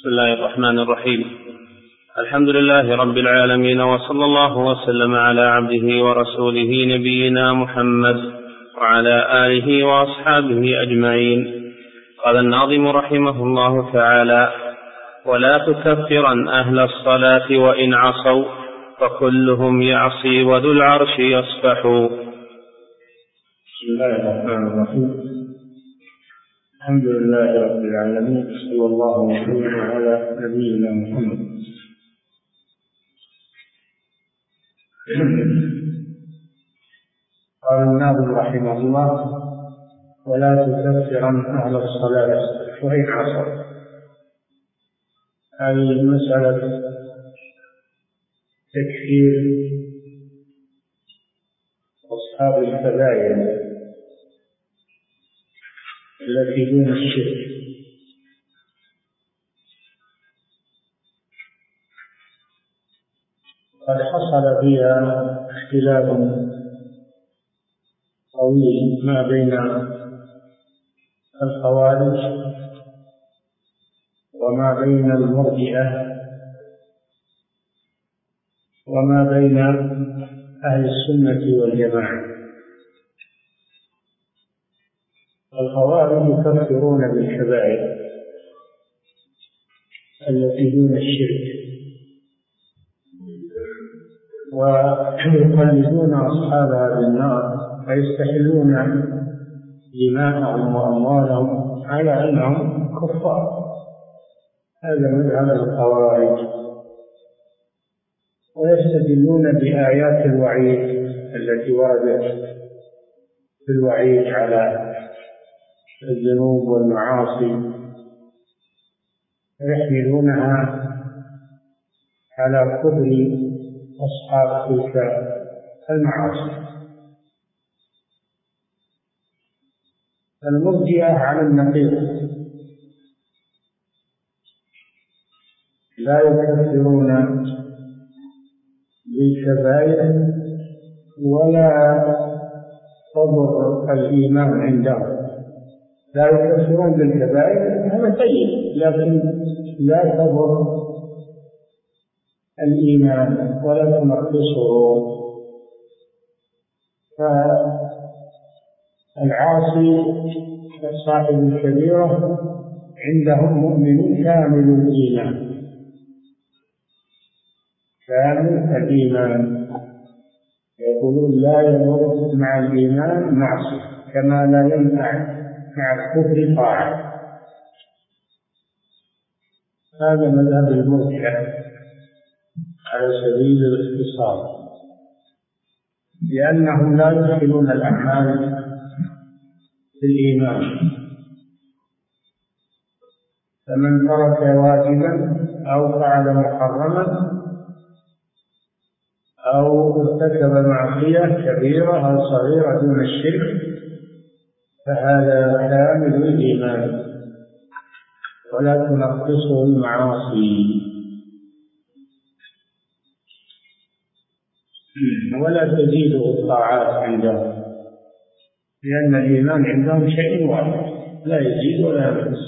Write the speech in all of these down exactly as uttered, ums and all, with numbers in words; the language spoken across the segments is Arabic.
بسم الله الرحمن الرحيم. الحمد لله رب العالمين، وصلى الله وسلم على عبده ورسوله نبينا محمد وعلى آله وأصحابه أجمعين. قال الناظم رحمه الله تعالى: ولا تكفرن أهل الصلاة وإن عصوا فكلهم يعصي وذو العرش يصفح. بسم الله الرحمن الرحيم. الحمد لله رب العالمين، صلى الله وسلم على نبينا محمد. قال الناظم رحمه الله: ولا تكفرن أهل الصلاة وإن عصوا. هذه مسألة تكفير أصحاب الكبائر التي دون الشرك. قد حصل فيها اختلاف طويل ما بين الخوارج وما بين المرجئة وما بين أهل السنة والجماعة. الخوارج يكفرون بالكبائر التي دون الشرك، ويقلدون أصحابها بالنار فيستحلون دماءهم وأموالهم على أنهم كفار. هذا مذهب الخوارج، ويستدلون بآيات الوعيد التي وردت في الوعيد على الذنوب والمعاصي، ويحملونها على كفر أصحاب تلك المعاصي. المرجئة على النقيض، لا يكفرون بالكبائر ولا تضر الإيمان عندهم. لا يكفرون بالكبائر، هذا طيب، لكن لا تضر الإيمان ولا تنقصه. فالعاصي صاحب الكبيرة عندهم مؤمن كامل الإيمان، كامل الإيمان. يقولون لا يضر مع الإيمان معصية، كما لا ينفع مع الكفر طاعة. هذا مذهب المرجئة على سبيل الاختصار، لأنهم لا يدخلون الأعمال في الإيمان. فمن ترك واجبا أو فعل محرما أو ارتكب معصية كبيرة أو صغيرة دون الشرك فهذا كامل الإيمان ولا تنقصه المعاصي ولا تزيده الطاعات عندهم، لأن الإيمان عندهم شيء واحد لا يزيد ولا ينقص.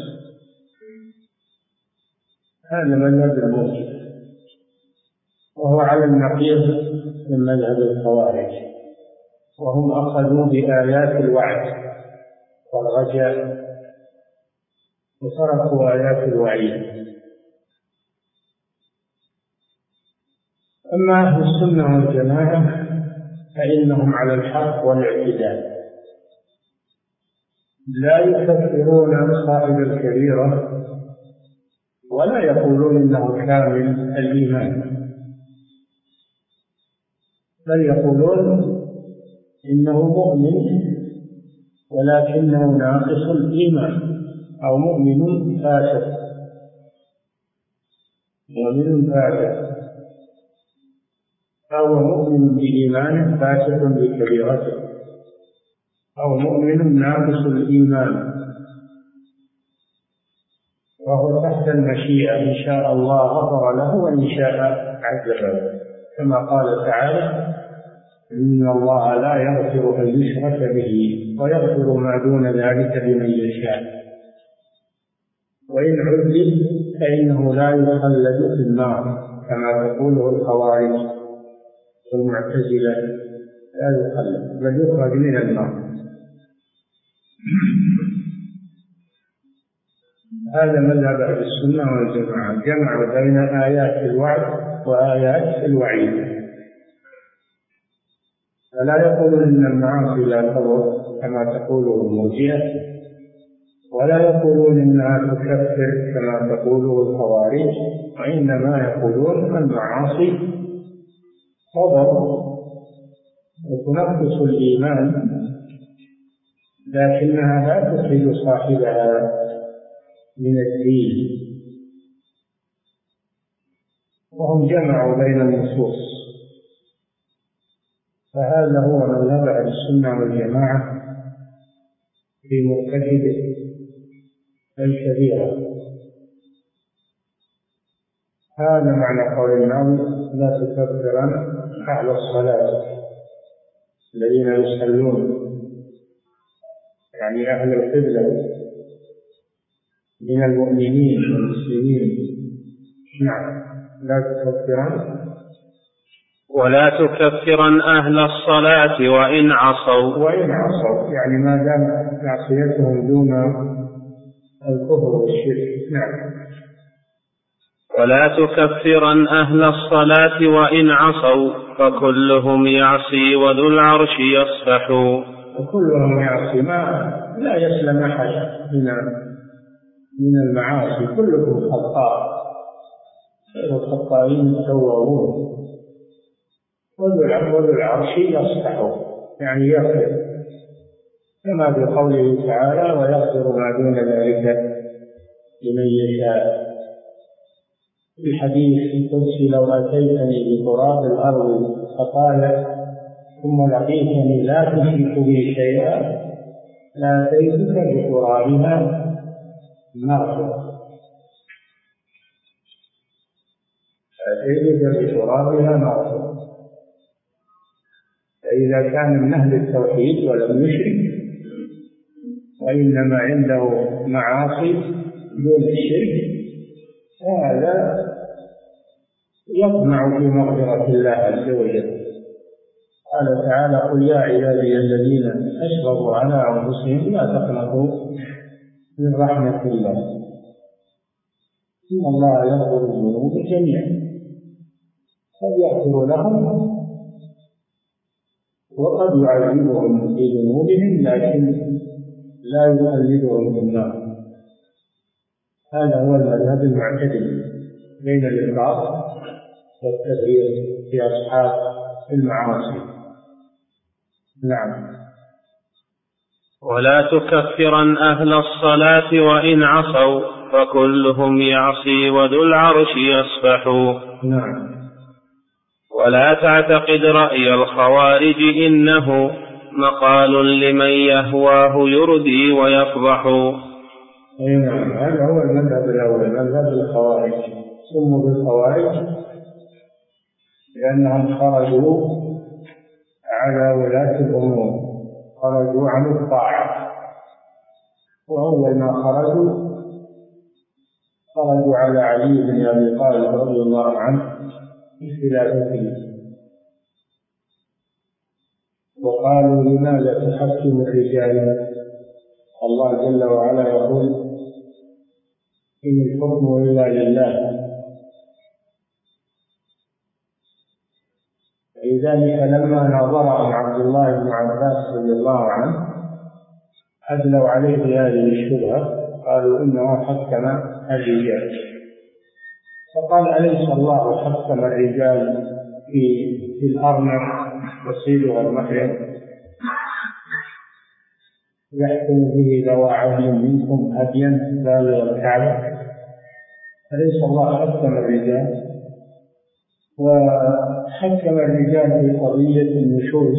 هذا مذهب المرجئة، وهو على النقيض من مذهب الخوارج، وهم أخذوا بآيات الوعد والرجاء وتركوا آيات الوعيد. أما أهل السنة والجماعة فإنهم على الحق والاعتدال، لا يكفرون صاحب الكبيرة ولا يقولون إنه كامل الإيمان، بل يقولون إنه مؤمن ولكنه ناقص الإيمان، أو مؤمن فاسد. مؤمن فاسد أو مؤمن بإيمانه فاسد بكبيرته، أو مؤمن ناقص الإيمان، وهو تحت المشيئة، إن شاء الله غفر له وإن شاء عذبه، كما قال تعالى: إن الله لا يغفر أن يشرك به ويغفر ما دون ذلك لمن يشاء، وإن عذب فإنه لا يخلد في النار كما تقوله الخوارج والمعتزلة، لا يخلد بل يخرج من النار. هذا مذهب أهل السنة والجماعة، جمع بين آيات الوعد وآيات الوعيد، فلا يقولون إن المعاصي لا تضر كما تقوله المرجئة، ولا يقولون إنها تكفر كما تقوله الخوارج، وإنما يقولون المعاصي تضر وتنقص الإيمان لكنها لا تخرج صاحبها من الدين. وهم جمعوا بين النصوص، فهذا هو مذهب أهل السنة والجماعة في مرتكب الكبيرة. هذا معنى قول النبي لا تكفرن أهل الصلاة الذين يصلون، يعني أهل القبلة من المؤمنين والمسلمين. نعم، لا تكفرن ولا تكفرن أهل الصلاة وإن عصوا وإن عصوا، يعني ما دام معصيتهم دون الكفر والشرك. نعم. ولا تكفرن أهل الصلاة وإن عصوا فكلهم يعصي وذو العرش يصفح. وكلهم يعصي، ما لا يسلم أحد من من المعاصي، كلكم خطاء، الخطائين التوابون. وذو العرش يصفح، يعني يغفر، كما في قوله تعالى ويغفر ما دون ذلك لمن يشاء. في الحديث القدسي لو أتيتني بتراب الأرض خطايا ثم لقيتني لا تشرك بي شيئا لأتيتك بترابها مغفرة، أتيتك بترابها مغفرة. فإذا كان من أهل التوحيد ولم يشرك وإنما عنده معاصي دون الشرك، هذا يطمع في مغفرة الله عز وجل. قال تعالى قل يا عبادي الذين أشرفوا على أنفسهم لا تقنطوا من رحمة الله إن الله يغفر الذنوب جميعا، قد يغفر لهم وقد يعذبهم في ذنوبهم لكن لا يخلدهم في النار. هذا هو المذهب المعتدل بين الإفراط والتفريط في أصحاب المعاصي. نعم. ولا تكفرن أهل الصلاة وإن عصوا فكلهم يعصي وذو العرش يصفح. نعم. ولا تعتقد رأي الخوارج إنه مقال لمن يهواه يردي ويفضح. نعم، هذا هو المذهب الأول، مذهب الخوارج. سموا بالخوارج لأنهم خرجوا على ولاة الأمور، خرجوا عن الطاعة، وأول ما خرجوا خرجوا على علي بن أبي طالب رضي الله عنه في خلافته، وقالوا لماذا تحكم الرجال؟ الله جل وعلا يقول إن الحكم إلا لله. لذلك لما ناظرهم عبد الله بن عباس رضي الله عنه أدلوا عليه بهذه الشبهة، قالوا إنه حكم الرجال، فقال أليس الله حكم الرجال في في الأرنب وصيدها المحرم يحكم به ذوى عدل منكم هديا بالغ الكعبة؟ أليس الله حكم الرجال؟ وحكم الرجال في قضية النشوز،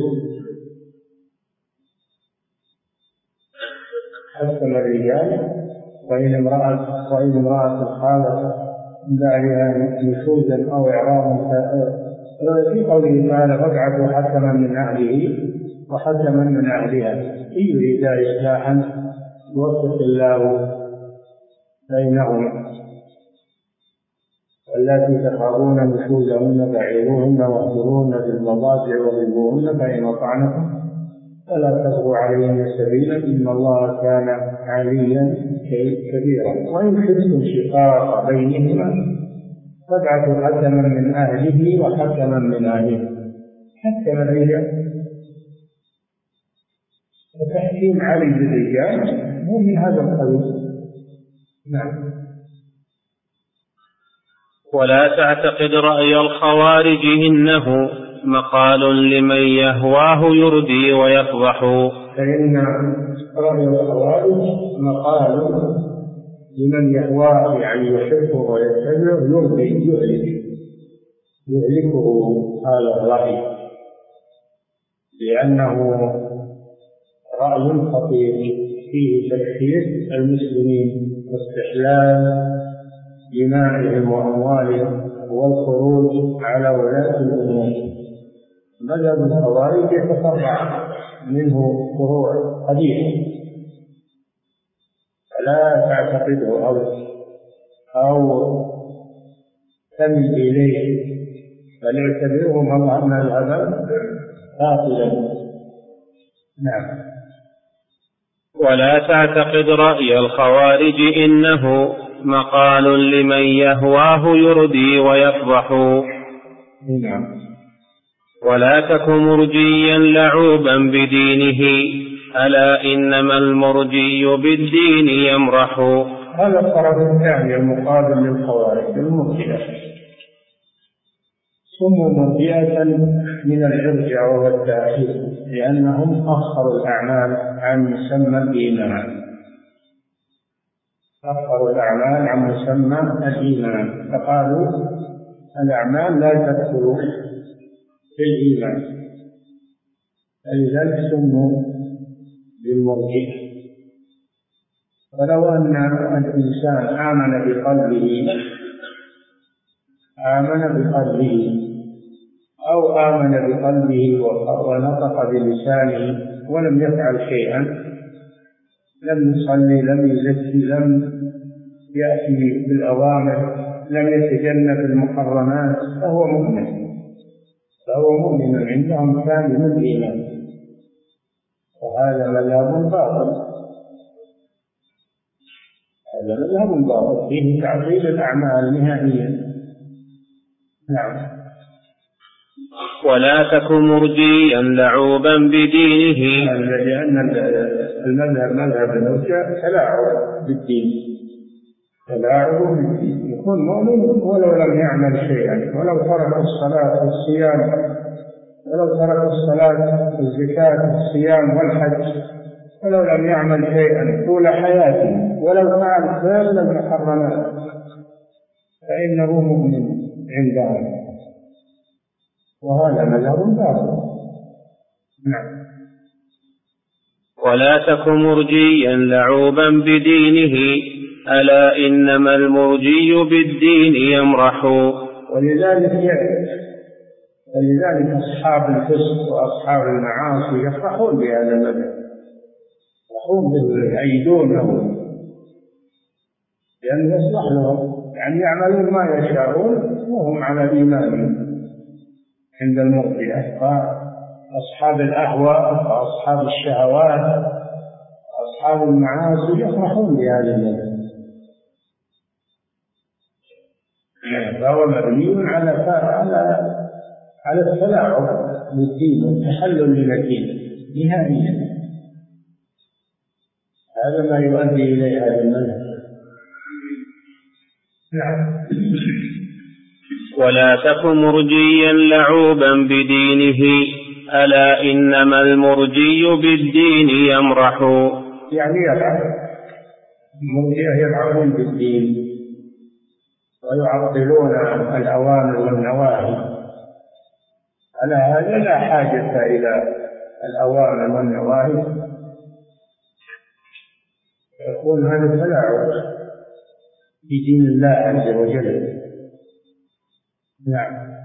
حكم الرجال وإن امرأة وإن امرأة خالت بعدها نشوزا أو إعراضا في قوله تعالى فابعثوا حكما من أهله وحكما من أهلها إن يريدا إصلاحا يوفق الله بينهما. واللاتي تخافون نشوزهن فعظوهن واهجروهن في المضاجع واضربوهن فإن أطعنكم فلا تبغوا عليهن سبيلا إن الله كان عليا كبيرا. وإن خفتم شقاق بينهما فابعثوا حكما من أهله وحكما من أهله. حكما الرجال وتحكيم علي للرجال هو من هذا القبيل. نعم. ولا تعتقد رأي الخوارج إنه مقال لمن يهواه يردي ويفضح. فإن رأي الخوارج مقال لمن يهواه يعني يحبه ويتبعه يرضي يهلك يهلكه هذا الرأي، لأنه رأي خطير فيه تكفير المسلمين واستحلال دمائهم وأموالهم والخروج على ولاة الأمور. مذهب الخوارج يتفرع منه فروع قديمة فلا تعتقده أو أو تمل إليه، بل اعتبره مذهبا باطلا. نعم. ولا تعتقد رأي الخوارج إنه مقال لمن يهواه يردي ويفضح. نعم. ولا تك مرجيا لعوبا بدينه ألا إنما المرجي بالدين يمرح. هذا الطرف الثاني المقابل للخوارج المرجئة، سموا مرجئة من الإرجاع والتأخير لأنهم أخروا الأعمال عن مسمى الإيمان، أخروا الأعمال عن مسمى الإيمان، فقالوا الأعمال لا تدخل في الإيمان، فلذلك سموا بالمرجئة. ولو أن الإنسان آمن بقلبه آمن بقلبه أو آمن بقلبه ونطق بلسانه ولم يفعل شيئا، لم يصلي لم يزكي لم يأتي بالأوامر لم يتجنب المحرمات، فهو مؤمن فهو مؤمن عندهم كامل الإيمان، وهذا مذهب باطل. هذا مذهب باطل فيه تعطيل الأعمال نهائيا. نعم. ولا تك مرجيا لعوبا بدينه، لأن المذهب مذهب الرجاء تلاعب بالدين، تلاعب بالدين. يكون مؤمن ولو لم يعمل شيئا، ولو ترك الصلاة والصيام، ولو ترك الصلاة والزكاة والصيام والحج، ولو لم يعمل شيئا طول حياته، ولو فعل كل المحرمات، فإنه مؤمن عندهم، وهذا مذهب باطل. نعم. ولا تك مرجيا لعوبا بدينه ألا إنما المرجي بالدين يمرح. ولذلك ولذلك أصحاب الفسق وأصحاب المعاصي يفرحون بهذا المذهب، يفرحون يؤيدونه لأنه يصلح لهم، يعني يعملون ما يشاءون وهم على إيمانهم. عند المرجئة أصحاب الأهواء وأصحاب الشهوات وأصحاب المعاصي يفرحون بهذا المذهب، فهو مبني على على على التلاعب بالدين والتحلل للدين نهائيا. هذا ما يؤدي إليه هذا المذهب. نعم. ولا تك مرجيا لعوبا بدينه ألا إنما المرجي بالدين يمرح. يعني يلعب المرجئة يلعبون بالدين ويعطلون الأوامر والنواهي، على هذا لا حاجة إلى الأوامر والنواهي، يكون هذا تلاعب بدين الله عز وجل. نعم.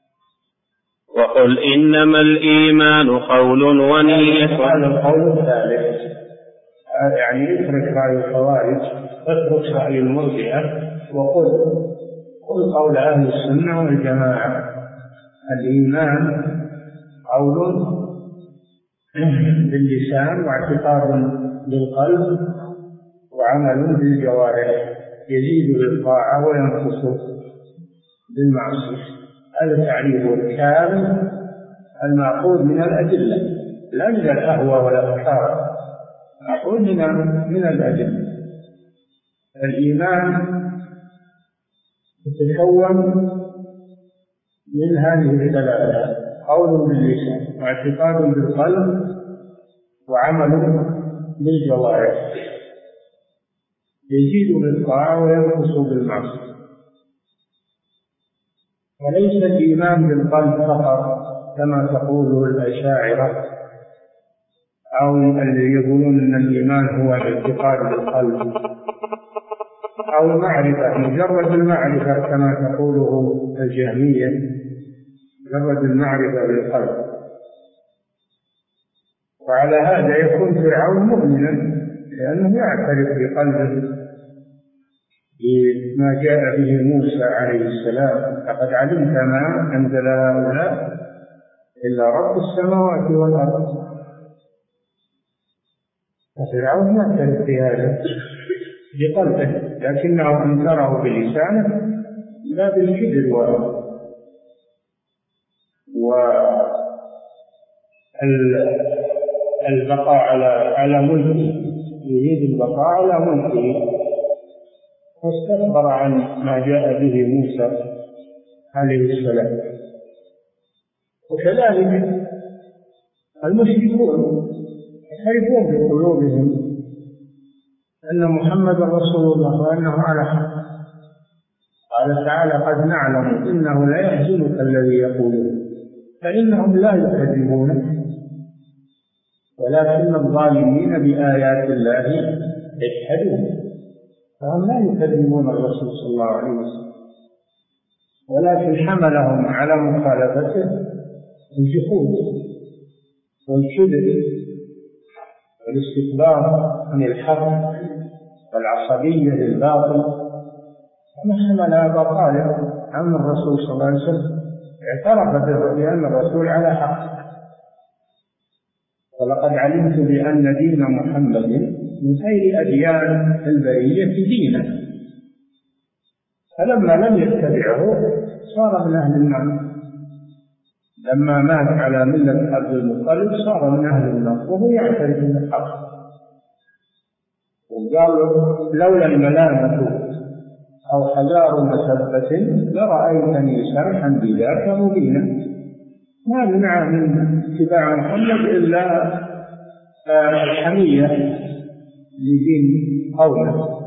وقل إنما الإيمان قول ونية. هذا القول الثالث، يعني اترك رأي الخوارج، اترك رأي المرجئة، وقل قل قول أهل السنة والجماعة: الإيمان قول باللسان واعتقاد بالقلب وعمل بالجوارح، يزيد بالطاعة وينقص بالمعصية. هذا تعريفه الكامل المأخوذ من الأدلة، لا من الأهوى والأفكار، مأخوذ من الأدلة. الإيمان يتكون من هذه الثلاثة: قول باللسان واعتقاد بالقلب وعمل بالجوارح، يزيد بالطاعة وينقص بالمعصية. وليس الإيمان بالقلب فقط كما تقوله الأشاعرة أو الذين يقولون أن الإيمان هو الاعتقاد بالقلب أو المعرفة، مجرد المعرفة كما تقوله الجهمية، مجرد المعرفة بالقلب. وعلى هذا يكون فرعون مؤمنا لأنه يعترف بقلبه بما جاء به موسى عليه السلام: لقد علمت ما أنزل هؤلاء إلا رب السماوات والأرض. وفرعون يعترف بهذا بقلبه، لكنه أنكره بلسانه لا بالكذب والبقاء على على ملكه، يريد البقاء على ملكه، واستكبر عن ما جاء به موسى عليه السلام. وكذلك المشركون يعرفون بقلوبهم أن محمد رسول الله وأنه على حق. قال تعالى: قد نعلم إنه لا يحزنك الذي يقولون، فإنهم لا يكذبونك ولكن الظالمين بآيات الله يجحدون. فهم لا يكذبون الرسول صلى الله عليه وسلم، ولكن حملهم على مخالفته الجحود والكذب والاستكبار عن الحق والعصبية للباطل. وما حمل هذا طالب عن الرسول صلى الله عليه وسلم، اعترف بأن الرسول على حق. ولقد علمت بأن دين محمد من خير أديان البرية دينا، فلما لم يتبعه صار من أهل النار. لما مات على ملة عبد المطلب صار من أهل النار وهو يعترف بالحق. وقالوا: لولا الملامة أو حذار مسبة لرأيتني سرحا بذاك مبينا. ما منع من اتباع محمد إلا الحمية لدين قومه.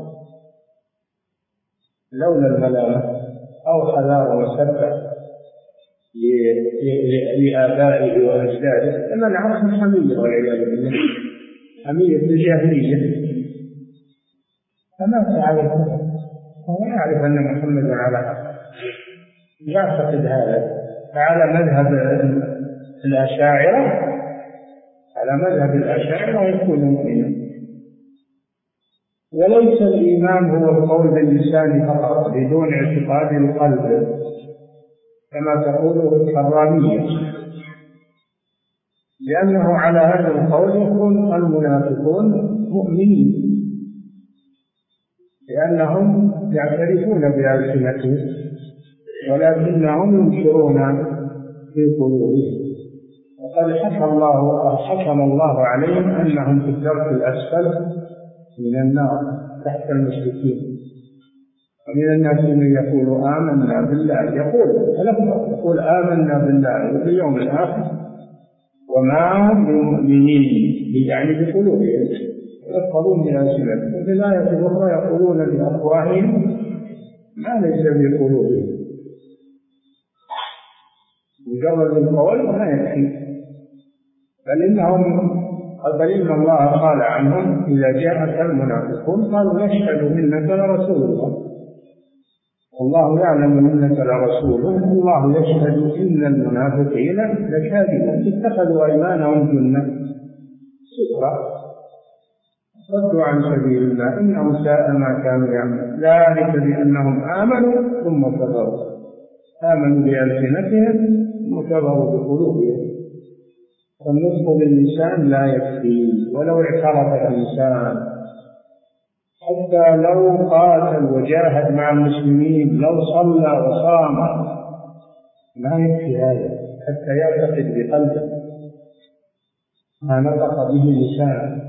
لولا الملامة أو حذار مسبة لآبائه وأجداده لمنعهم الحمية والعياذ بالله، حمية الجاهلية. فما تعرف، هو يعرف أن محمد على حق، يعتقد هذا. فعلى مذهب الأشاعرة على مذهب الأشاعرة يكون مؤمنا. وليس الإيمان هو القول باللسان فقط بدون اعتقاد القلب كما تقوله الحرامية، لأنه على هذا القول يكون المنافقون مؤمنين، لأنهم يعترفون بألسنتهم ولكنهم ينكرون في قلوبهم. وقد حكم الله حكم الله عليهم أنهم في الدرك الأسفل من النار تحت المشركين. ومن الناس من يقول آمنا بالله، يقول فلما يقول آمنا بالله وباليوم الآخر وما هم بمؤمنين، يعني بقلوبهم، يقولون بألسنتهم، وفي الآية الأخرى يقولون بأفواههم ما ليس بقلوبهم. مجرد القول ما يكفي، بل إنهم بل إن الله قال عنهم: إذا جاءك المنافقون قالوا نشهد إنك لرسول الله والله يعلم إنك لرسوله الله يشهد إن المنافقين لكاذبون اتخذوا أيمانهم جنة سترة. صدوا عن سبيل الله إنهم ساء ما كانوا يعملون ذلك بأنهم آمنوا ثم كفروا آمنوا بألسنتهم ثم كفروا بقلوبهم. والنطق باللسان لا يكفي ولو اعترف الإنسان، حتى لو قاتل وجاهد مع المسلمين، لو صلى وصام، ما يكفي هذا حتى يعتقد بقلبه ما نطق به لسانه.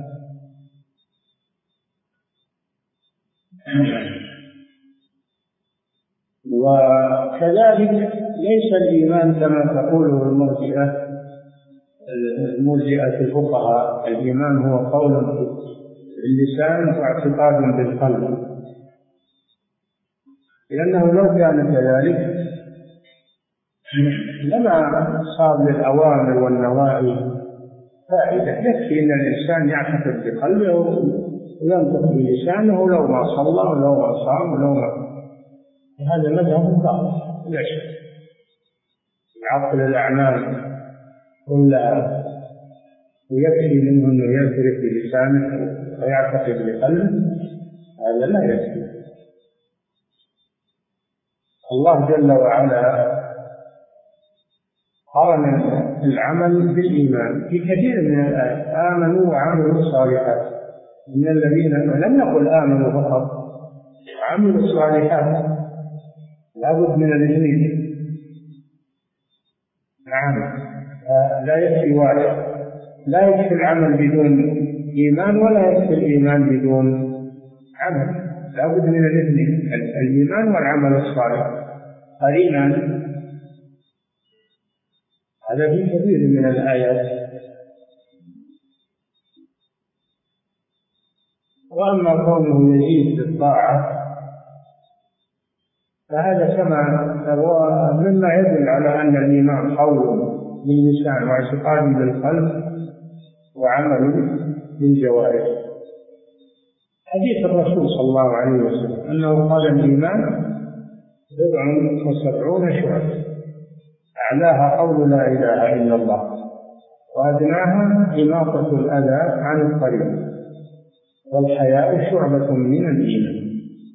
وكذلك ليس الإيمان كما تقوله المرجئة المرجئة الفقهاء، الإيمان هو قول باللسان واعتقاد بالقلب، لأنه لو كان كذلك لما صار للأوامر والنواهي فائدة. يكفي أن الإنسان يعتقد بقلبه وينطق بلسانه لو ما صلى ولو ما صام ولو ما، هذا مذهب ضعيف لا شك. يعطل الأعمال كلها ويكفي منه أنه يعترف بلسانه ويعتقد بقلبه، هذا لا يكفي. الله جل وعلا قارن العمل بالإيمان في كثير من الآيات. آمنوا وعملوا الصالحات من الذين، لم يقل آمنوا فقط، عملوا الصالحات، لابد من الاثنين. نعم، لا يكفي واحد، لا يكفي العمل بدون إيمان ولا يكفي الإيمان بدون عمل، لابد من الاثنين، الإيمان والعمل الصالح قرينان. هذا في كثير من الآيات. وأما كونه يزيد بالطاعة فهذا كما هو مما يدل على أن الإيمان قول باللسان واعتقاد بالقلب وعمل بالجوارح. حديث الرسول صلى الله عليه وسلم أنه قال الإيمان بضع وسبعون شعبة، أعلاها قول لا إله إلا الله، وأدناها إماطة الأذى عن الطريق، والحياء شعبة من الإيمان.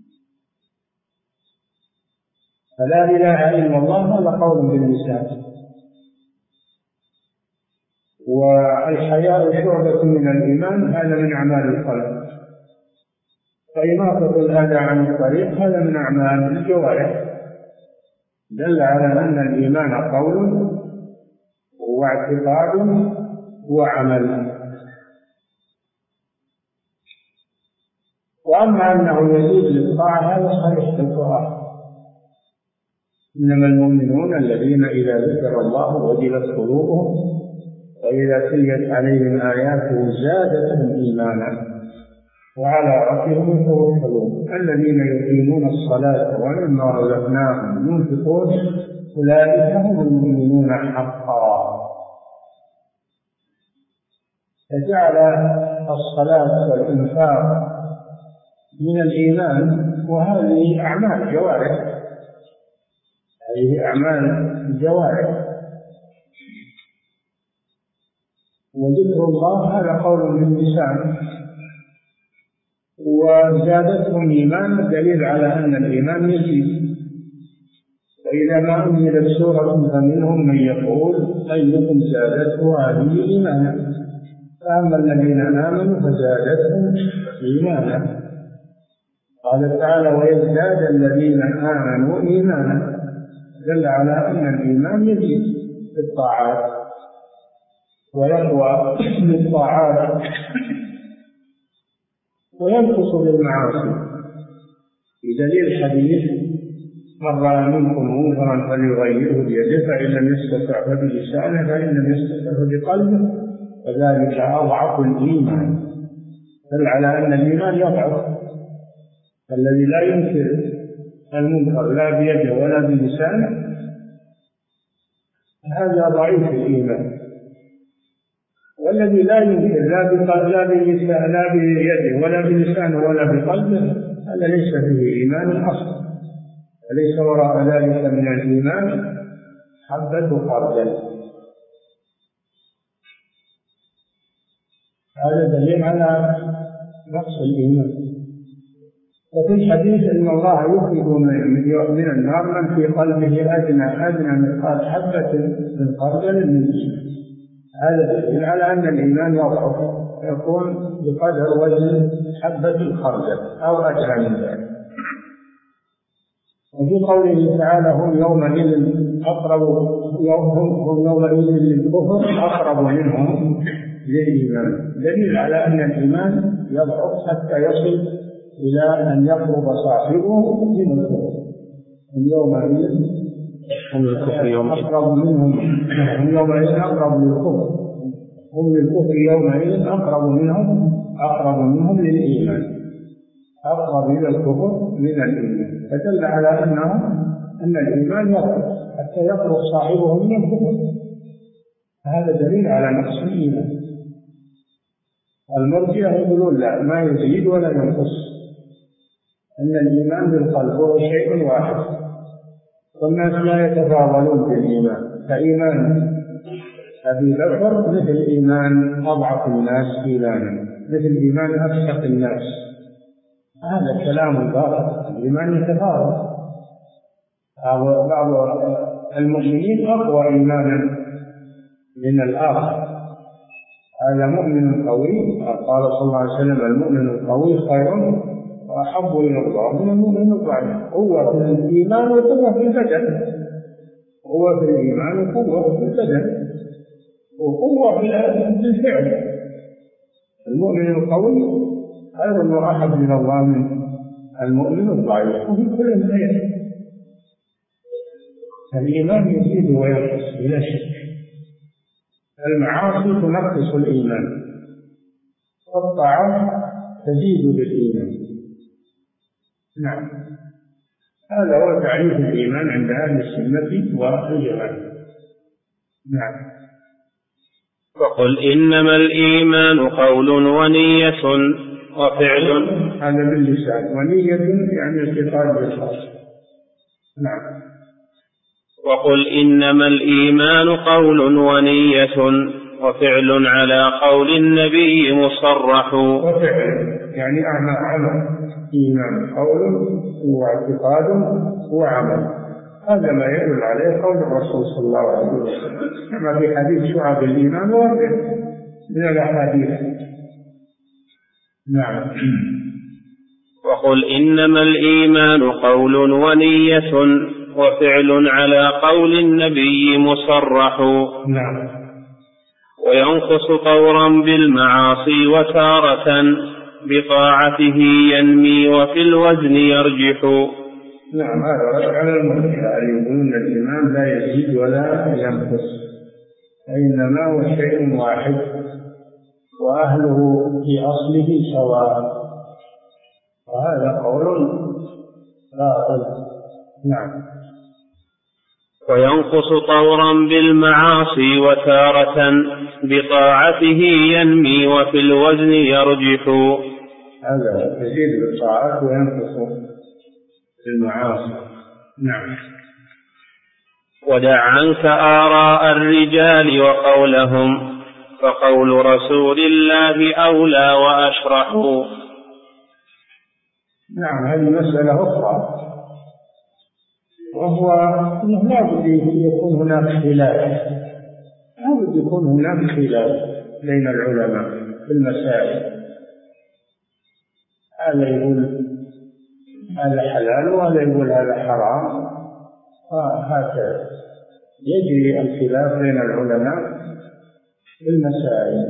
فلا إله إلا الله هذا قول باللسان، والحياء شعبة من الإيمان هذا من أعمال القلب، وإماطة الأذى عن الطريق هذا من أعمال الجوارح. دل على أن الإيمان قول واعتقاد وعمل. وأما أنه يزيد للطاعة هذا صحيح في القرآن، إنما المؤمنون الذين إذا ذكر الله وجلت قلوبهم وإذا تليت عليهم آياته زادتهم إيمانا وعلى ربهم يتوكلون الذين يقيمون الصلاة ومما رزقناهم ينفقون أولئك هم المؤمنون حقا. فجعل الصلاة والإنفاق من الإيمان، وهذه أعمال جوارح، هذه أعمال الجوارح. وذكر الله هذا قول باللسان، وزادتهم إيمانا دليل على أن الإيمان يزيد. وإذا ما أنزلت سورة فمنهم من يقول أيكم زادته هذه إيمانا، فأما الذين آمنوا فزادتهم إيمانا. قال تعالى ويزداد الذين آمنوا إيمانا، دل على أن الإيمان يزيد بالطاعات ويقوى بالطاعات وينقص بالمعاصي. بدليل حديث من رأى منكم منكرا فليغيره بيده فإن لم يستطع فبلسانه فإن لم يستطع فبقلبه وذلك أضعف الإيمان. دل على أن الإيمان يضعف، الذي لا ينكر المنكر لا بيده ولا بلسانه هذا ضعيف الإيمان، والذي لا ينكر لا بلسانه لا بيده ولا بلسانه ولا بقلبه هذا ليس فيه إيمان أصلا، وليس وراء ذلك من الإيمان حبة خردل. هذا دليل على نقص الإيمان. وفي الحديث أن الله يخرج من النار من في قلبه أدنى أدنى مثقال حبة من خردل من الإيمان. هذا دليل على أن الإيمان يضعف، يكون بقدر وزن حبة الخردل أو أدنى من ذلك. وفي قوله تعالى هم يومئذ أقرب هم يومئذ للكفر أقرب منهم للإيمان، دليل على أن الإيمان يضعف حتى يصل إلى أن يقرب صاحبه من الكفر. هم يومئذ هم أقرب منهم هم يومئذ أقرب للكفر هم للكفر يومئذ أقرب منهم أقرب منهم للإيمان، أقرب إلى الكفر من الإيمان، فدل على أنه أن الإيمان يضعف حتى يقرب صاحبه من الكفر. هذا دليل على نقص الإيمان. المرجئة يقولون لا، ما يزيد ولا ينقص، أن الإيمان بالقلب هو شيء واحد، والناس لا يتفاضلون بالإيمان، فإيمان أبي بكر مثل إيمان أضعف الناس إيمانا، مثل إيمان أفسق الناس. هذا كلام باطل، الإيمان يتفاوت. بعض المؤمنين أقوى إيمانا من الآخر، هذا مؤمن قوي، قال صلى الله عليه وسلم المؤمن القوي خير وأحب إلى الله من المؤمن الضعيف. قوة في الإيمان وقوة في البدن، قوة في الإيمان وقوة في البدن، وقوة في الفعل. المؤمن القوي خير وأحب إلى الله من المؤمن الضعيف، وفي كل خير. الإيمان يزيد وينقص بلا شك. المعاصي تنقص الإيمان، والطاعات تزيد بالإيمان. نعم، هذا هو تعريف الإيمان عند أهل السنة والجماعة. نعم. وقل إنما الإيمان قول ونية وفعل. هذا باللسان، ونية يعني اعتقاد بالقلب. نعم. وقل إنما الإيمان قول ونية وفعل على قول النبي مصرح. وفعل يعني أعمى عمل، إيمان قول واعتقاد وعمل، هذا ما يدل عليه قول الرسول صلى الله عليه وسلم كما في حديث شعب الإيمان وغيره من الأحاديث. نعم. وقل إنما الإيمان قول ونية وفعل على قول النبي مصرح. نعم. وينقص طورا بالمعاصي وتارة بطاعته ينمي وفي الوزن يرجح. نعم، هذا على المرجئة يقولون الإيمان لا يزيد ولا ينقص، إنما هو شيء واحد وأهله في أصله سواء، وهذا قول باطل. نعم. وينقص طورا بالمعاصي وتارة بطاعته ينمي وفي الوزن يرجح. هذا يزيد بالطاعات وينقص بالمعاصي. نعم. ودع عنك آراء الرجال وقولهم فقول رسول الله أولى وأشرح. نعم، هذه مسألة أخرى، وهو أنه لا بد يكون هناك خلاف، لا بد يكون هناك خلاف بين العلماء في المسائل. هذا يقول هذا حلال وهذا يقول هذا حرام، وهكذا يجري الخلاف بين العلماء في المسائل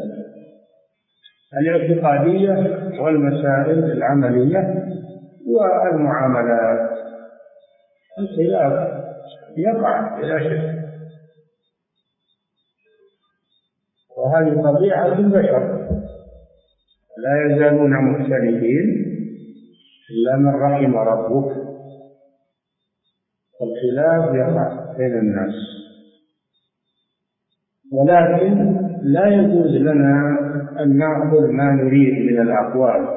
الاعتقادية والمسائل العملية والمعاملات. الخلاف يقع بلا شك، وهذه طبيعة البشر، لا يزالون مختلفين إلا من رحم ربك. الخلاف يقع بين الناس، ولكن لا يجوز لنا أن نأخذ ما نريد من الأقوال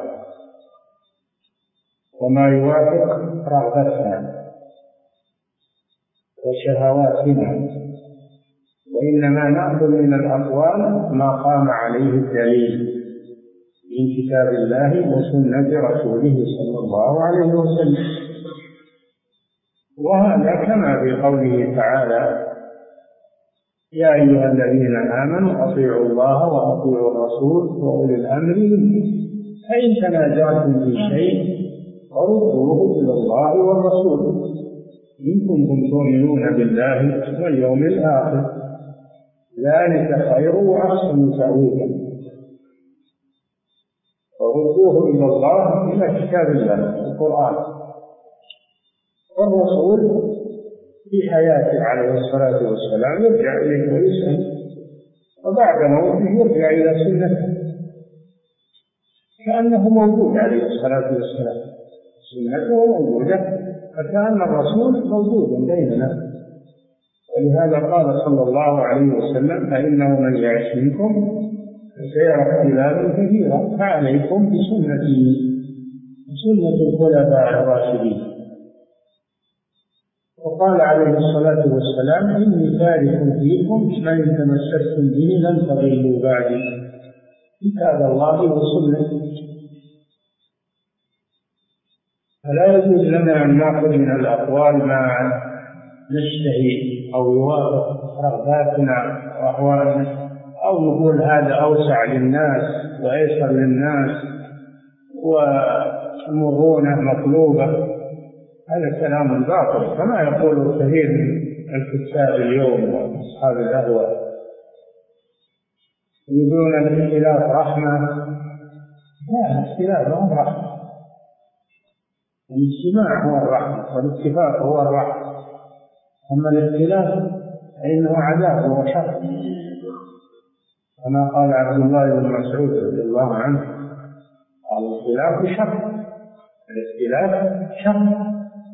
وما يوافق رغبتنا وشهواتنا، وإنما نأخذ من الأقوال ما قام عليه الدليل من كتاب الله وسنة رسوله صلى الله عليه وسلم. وهذا كما في قوله تعالى: يا أيها الذين آمنوا أطيعوا الله وأطيعوا الرسول وأولي الأمر منكم فإن تنازعتم في شيء فردوه إلى الله والرسول إن كنتم تؤمنون بالله واليوم الآخر ذلك خير وأحسن تأويلا. فردوه إلى الله إلى كتاب الله القرآن، والرسول في حياته عليه الصلاة والسلام يرجع إليه ويسأل، وبعد موته يرجع إلى سنته كأنه موجود عليه الصلاة والسلام، سنته موجودة فكأن الرسول موجود بيننا. ولهذا قال صلى الله عليه وسلم: فإنه من يعش منكم فسيرى اختلافا كثيرا فعليكم بسنتي وسنة الخلفاء الراشدين. وقال عليه الصلاة والسلام: إني تارك فيكم من تمسكتم به لن تضلوا بعدي كتاب الله وسنة. فلا يجوز لنا أن نأخذ من الأقوال ما نشتهي أو يوافق رغباتنا وأهوالنا، أو نقول هذا أوسع للناس وأيسر للناس والمرونة مطلوبة. هذا كلام باطل كما يقول كثير من الكتاب اليوم وأصحاب الأهواء، يقولون الاختلاف رحمة. لا، الاختلاف هو رحمة، الاجتماع هو الرحمة والاتفاق هو الرحمة، أما الاختلاف فإنه عذاب وشر، كما قال عبد الله بن مسعود رضي الله عنه: قال الاختلاف شر، الاختلاف شر.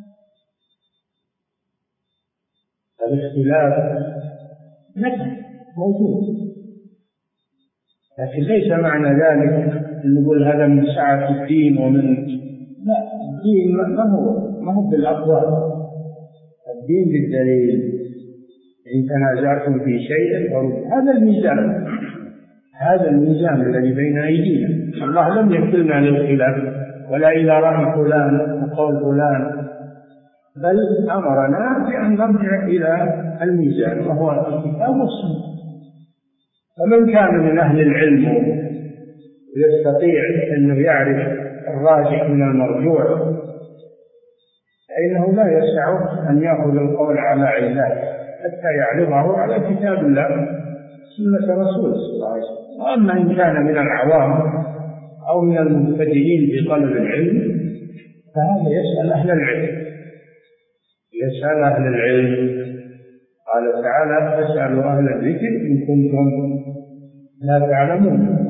الاختلاف نعم موجود، لكن ليس معنى ذلك أن نقول هذا من سعة الدين ومن لا، الدين ما هو ما هو بالأقوال، الدين بالدليل. إن تنازعتم في شيء فرد. هذا الميزان، هذا الميزان الذي بين أيدينا. الله لم يكلنا للخلاف ولا إلى رأي فلان وقول فلان، بل أمرنا بأن نرجع إلى الميزان وهو الكتاب والسنة. فمن كان من أهل العلم يستطيع أنه يعرف الراجح من المرجوع فإنه لا يسعه أن يأخذ القول على علاه حتى يعرضه على كتاب الله سنة رسول صلى الله عليه وسلم. وأما إن كان من العوام أو من المبتدئين في طلب العلم فهذا يسأل أهل العلم، يسأل أهل العلم. قال تعالى: فاسألوا أهل الذكر إن كنتم لا تعلمون.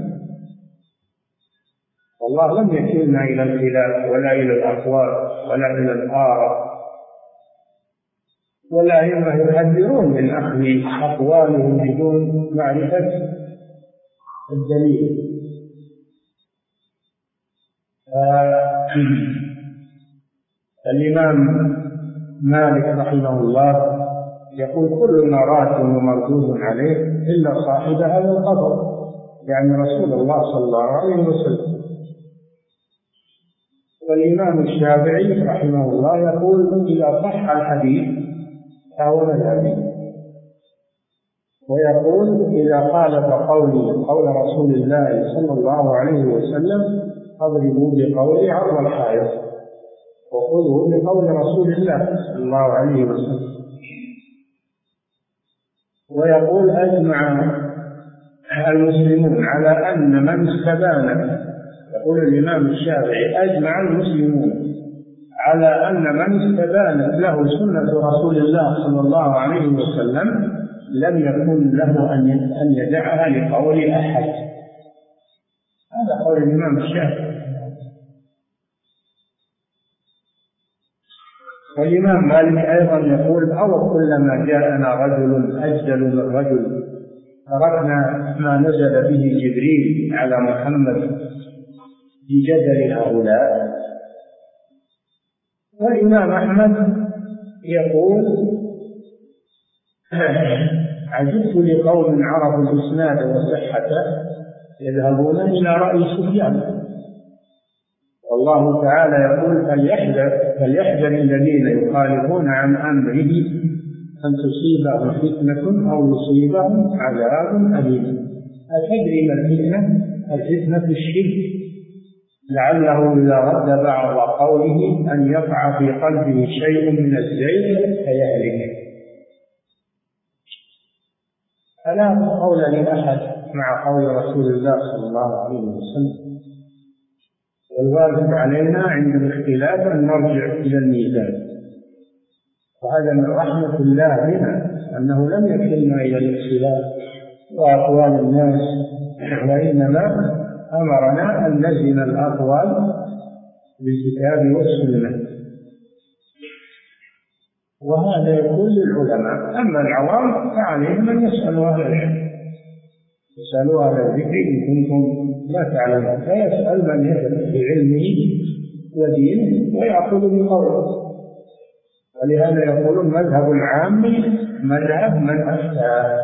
والله لم يكلنا إلى الخلاف ولا إلى الأقوال ولا إلى الآراء، والأئمة يحذرون من أخذ أقوالهم بدون معرفة الدليل. الإمام مالك رحمه الله يقول: كلنا راد ومردود عليه إلا صاحب هذا القبر، يعني رسول الله صلى الله عليه وسلم. والإمام الشافعي رحمه الله يقول: إذا صح الحديث فهو مذهبي. ويقول: إذا خالف قولي قول رسول الله صلى الله عليه وسلم فاضربوا بقولي عرض الحائط وخذوا بقول رسول الله صلى الله عليه وسلم. ويقول: أجمع المسلمون على أن من استبان، يقول الإمام الشافعي: أجمع المسلمون على أن من استبانت له سنة رسول الله صلى الله عليه وسلم لم يكن له أن يدعها لقول أحد. هذا قول الإمام الشافعي. والإمام مالك أيضا يقول: أو كلما جاءنا رجل أجل من رجل تركنا ما نزل به جبريل على محمد في جدل هؤلاء. والإمام أحمد يقول: عجبت لقوم عرفوا الإسناد وصحته يذهبون إلى رأي سفيان. والله تعالى يقول فليحذر فليحذر الذين يخالفون عن أمره أن تصيبهم فتنة أو يصيبهم عذاب أليم. أتدري ما الفتنة؟ الفتنة الشرك، لعله إذا رد بعض قوله أن يقع في قلبه شيء من الزيغ فيهلك. فلا قول لأحد مع قول رسول الله صلى الله عليه وسلم. والواجب علينا عند الاختلاف أن نرجع إلى الميزان، وهذا من رحمة الله بنا أنه لم يكلنا إلى الاختلاف وأقوال الناس، وإنما أمرنا أن نزن الأقوال بالكتاب والسنة، وهذا يكون للعلماء. أما العوام فعليهم أن يسألوا أهل العلم، يسألوا أهل الذكر إن كنتم لا تعلمون، فيسأل من يثق في علمه ودينه ويأخذ بقوله. ولهذا يقولون مذهب العام مذهب من أفتى،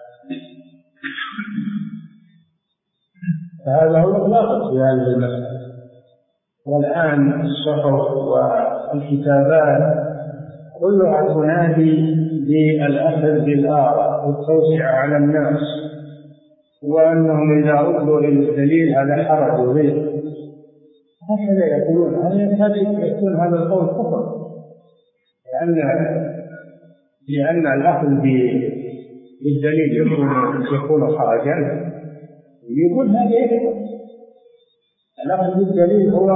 فهذا هو الواقع في هذه المسألة. والآن الصحف والكتابات كلها تنادي بالأخذ بالآراء والتوسع على الناس، وأنهم إذا ردوا إلى الدليل هذا حرج وغير هكذا يقولون. هذا يكون هذا القول كفر، لأن لأن الأخذ بالدليل يكون يكون خارجا. يقول هذا يكفر. الأخذ بالدليل هو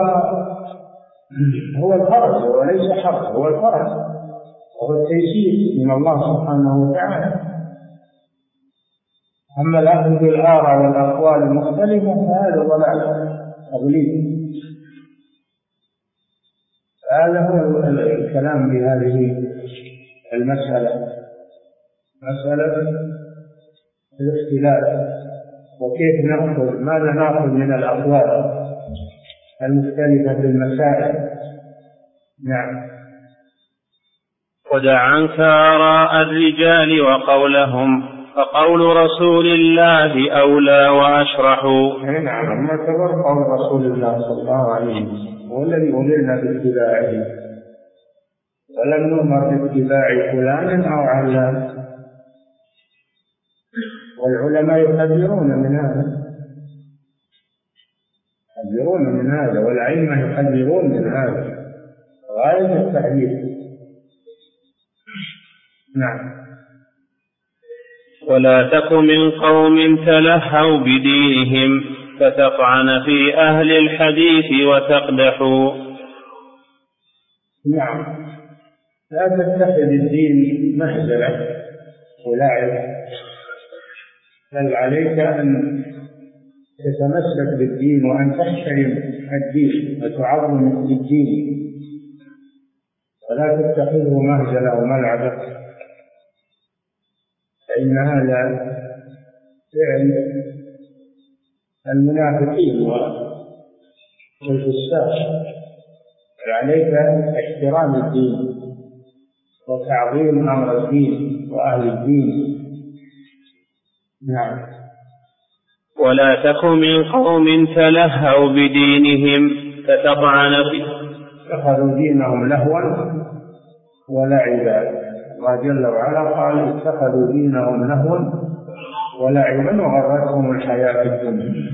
هو الفرج وليس حرج، هو الفرج وهو التيسير من الله سبحانه وتعالى. أما الأخذ بالآراء والأقوال المختلفة فهذا ضلال تضليل. هذا هو الكلام بهذه المسألة، مسألة الاختلاف وكيف نأخذ، ماذا نأخذ من الأقوال المختلفة في المسائل. نعم. ودع عنك آراء الرجال وقولهم، فقول رسول الله أولى وأشرح. نعم، نعتبر قول رسول الله صلى الله عليه وسلم هو الذي أمرنا باتباعه، ولم نؤمر باتباع فلان أو علان. والعلماء يحذرون من هذا، يحذرون من هذا، والأئمة يحذرون من هذا غاية التحذير. نعم. ولا تك من قوم تلهوا بدينهم فتطعن في أهل الحديث وتقدحوا. نعم، لا تتخذ الدين مهزلة ولعب، بل عليك أن تتمسك بالدين وأن تحترم الدين وتعظم الدين، ولا تتخذه مهزلة وملعبة، فإن هذا فعل المنافقين والفساق. عليك احترام الدين وتعظيم أمر الدين وأهل الدين. نعم. ولا تك من قوم تلهوا بدينهم فتطعن فيه. اتخذوا دينهم لهوا ولعبا. الله جل وعلا قال اتخذوا دينهم لهوا ولعبا وغرتهم الحياة الدنيا.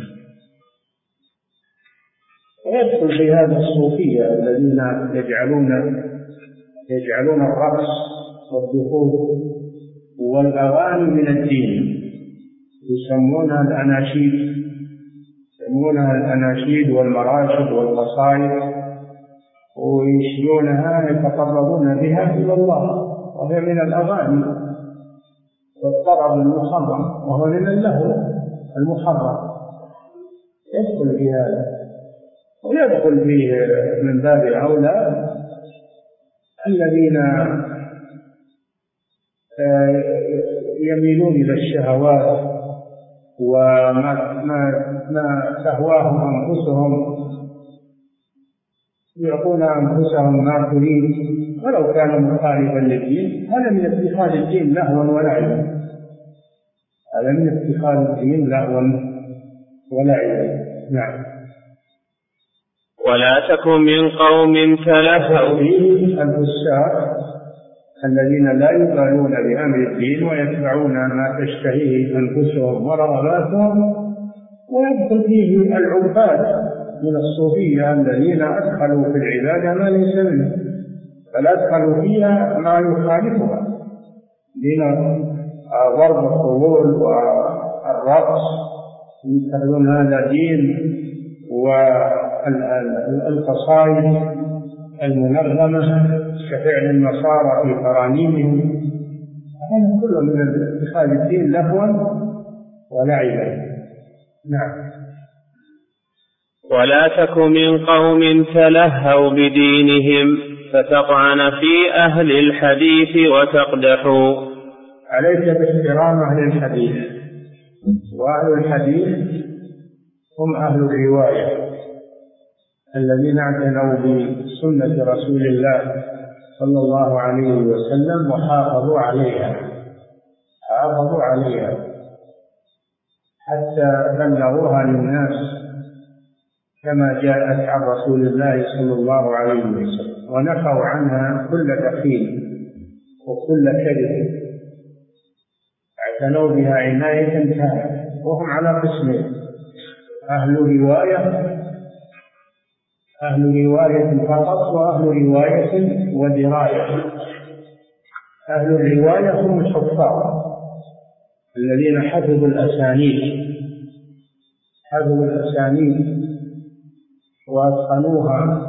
ويدخل في هذا الصوفية الذين يجعلون يجعلون الرقص والدخول والأغاني من الدين، يسمونها الأناشيد يسمونها الأناشيد والمراشد والقصائد، ويشيلونها يتقربون بها إلى الله، وهي من الأغاني والطرب المحرم، وهو من اللهو المحرم. يدخل في هذا، ويدخل فيه من باب أولى الذين يميلون إلى الشهوات وما ما ما تهواهم أنفسهم، يعطون أنفسهم ما تريد ولو كان مخالفا للدين. هذا من اتخاذ الدين لهوا ولعبا، هذا من اتخاذ الدين لهوا ولعبا. نعم. ولا تكن من قوم تلهوا فيه الفساق الذين لا يبالون بأمر الدين ويتبعون ما تشتهيه أنفسهم ورغباتهم، ويدخل فيه العباد من الصوفية الذين أدخلوا في العبادة ما ليس منه، بل أدخلوا فيها ما يخالفها من ضرب الطبول والرقص، يتخذون هذا دين، والقصائد المنظمة كفعل النصارى في ترانيمهم، هذا كله من اتخاذ الدين لهوا ولعبا. نعم. ولا تك من قوم تلهوا بدينهم فتطعن في أهل الحديث وتقدحوا. عليك باحترام أهل الحديث، وأهل الحديث هم أهل الرواية الذين اعتنوا بسنة رسول الله صلى الله عليه وسلم وحافظوا عليها حافظوا عليها حتى بلغوها للناس كما جاءت عن رسول الله صلى الله عليه وسلم، ونفوا عنها كل دخيل وكل كذب، اعتنوا بها عناية كاملة. وهم على قسمين: أهل رواية أهل رواية فقط، وأهل رواية ودراية. أهل الرواية هم الحفاظ الذين حفظوا الأسانيد حفظوا الأسانيد وأتقنوها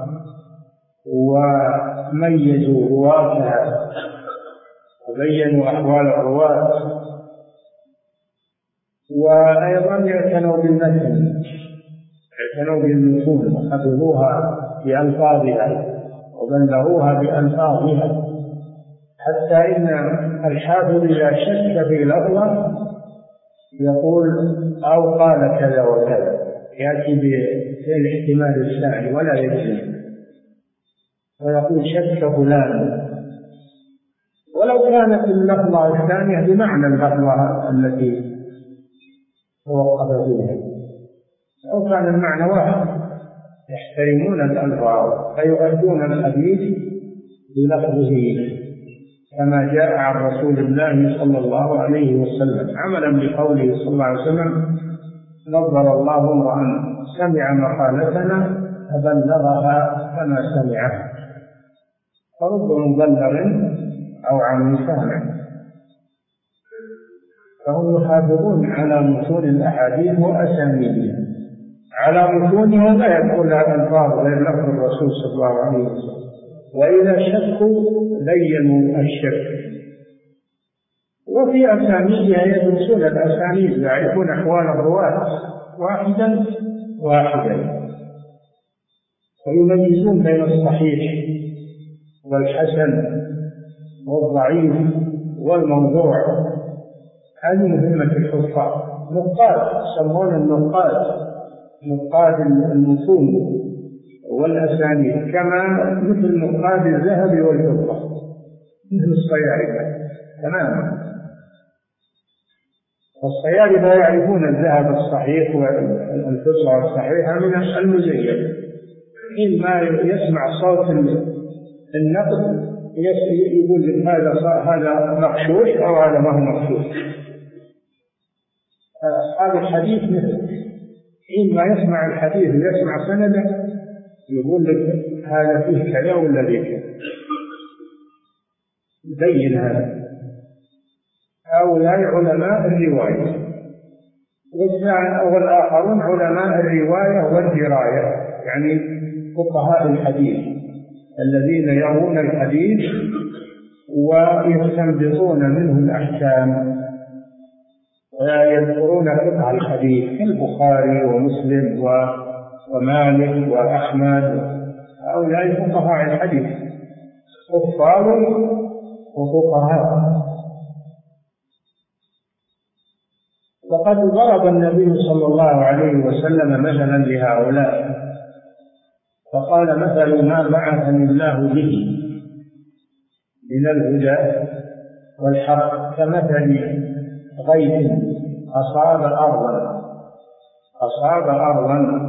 وميزوا رواتها وبينوا أحوال الرواة، وأيضا يعتنوا بالمتن، اعتنوا بالمتون وحفظوها بألفاظها وبلغوها بألفاظها، حتى إن الحافظ إذا شك في لفظة يقول أو قال كذا وكذا، يأتي بالاحتمال الثاني ولا يجزم، ويقول شك فلان، ولو كانت اللفظة الثانية بمعنى اللفظة التي توقف فيها، أو كان المعنى واحد، يحترمون الألفاظ فيؤدون الحديث بلفظه كما جاء عن رسول الله صلى الله عليه وسلم، عملا بقوله صلى الله عليه وسلم: نظر الله امرأ سمع مقالتنا فبلغها كما سمعها. فرب مبلغ أو عن سامع. فهم يحافظون على متون الأحاديث وأسانيدها، على متونها لا يدخل الألفاظ غير لفظ الرسول صلى الله عليه وسلم، وإذا شكوا بينوا الشك. وفي أسانيدها يدرسون الأسانيد، يعرفون أحوال الرواة واحدا واحدا، ويميزون بين الصحيح والحسن والضعيف والموضوع. هذه مهمة الحفاظ. نقاد، يسمون النقاد نقاد المتون والأسانيد، كما مثل نقاد الذهب والفضة، مثل الصيارفة تماما. والصيارفة يعرفون الذهب الصحيح والفضة الصحيحة من المزيف. حين ما يسمع صوت النقد يقول هذا هذا مغشوش أو هذا ما هو مغشوش. أصحاب الحديث مثل حين ما يسمع الحديث ويسمع سنده يقول لك هذا فيه كذا ولا ذيك، يبين هذا. هؤلاء علماء الرواية، والآخرون علماء الرواية والدراية، يعني فقهاء الحديث الذين يروون الحديث ويستنبطون منه الأحكام ويذكرون فقه الحديث كالبخاري ومسلم ومالك وأحمد. هؤلاء فقهاء الحديث، كفار وفقهاء. وقد ضرب النبي صلى الله عليه وسلم مثلا لهؤلاء فقال: مثل ما بعثني الله به من الهدى والحق كمثل غيث أصاب أرضا أصاب أرضا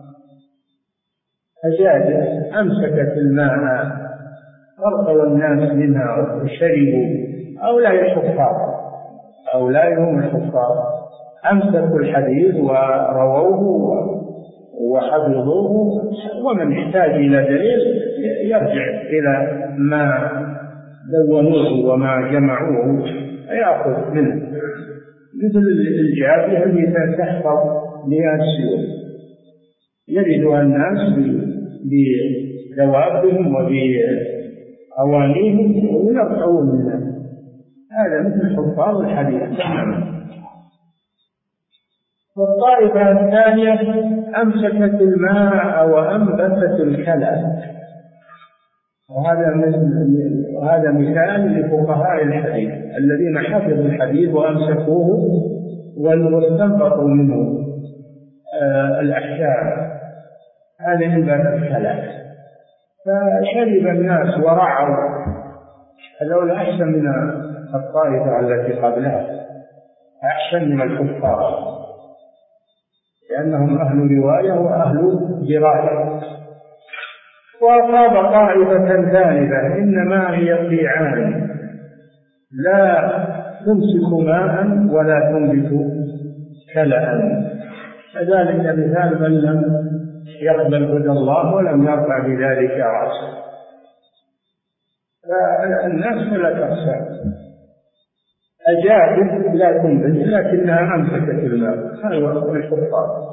فزادت أمسكت الماء فارتوى الناس منها وشربوا. هؤلاء الحفاظ هؤلاء هم الحفاظ أمسكوا الحديث ورووه وحفظوه، ومن احتاج إلى دليل يرجع إلى ما دونوه وما جمعوه فيأخذ منه، مثل الجافية التي تحفظ مياه السيول يردها الناس بدوابهم وبأوانيهم ويرفعون منها. هذا مثل حفاظ الحديث تماما. والطائفة الثانية أمسكت الماء وأنبتت الكلى، وهذا وهذا مثال لفقهاء الحديث الذين حفظوا الحديث وأمسكوه واستنبطوا منه آه الأحكام. هذا أنبت الكلى فشرب الناس ورعوا. هذول أحسن من الطائفة التي قبلها، أحسن من الكفار، لأنهم أهل رواية وأهل دراية. وأصاب طائفة ثالثة إنما هي قيعان لا تمسك ماء ولا تنبت كلأ، فذلك مثال من لم يقبل هدى الله ولم يرفع بذلك رأسه. فالناس لا تخسر، أجابت لا تنبت لكنها أمسكت الماء، هذا هو الكفار.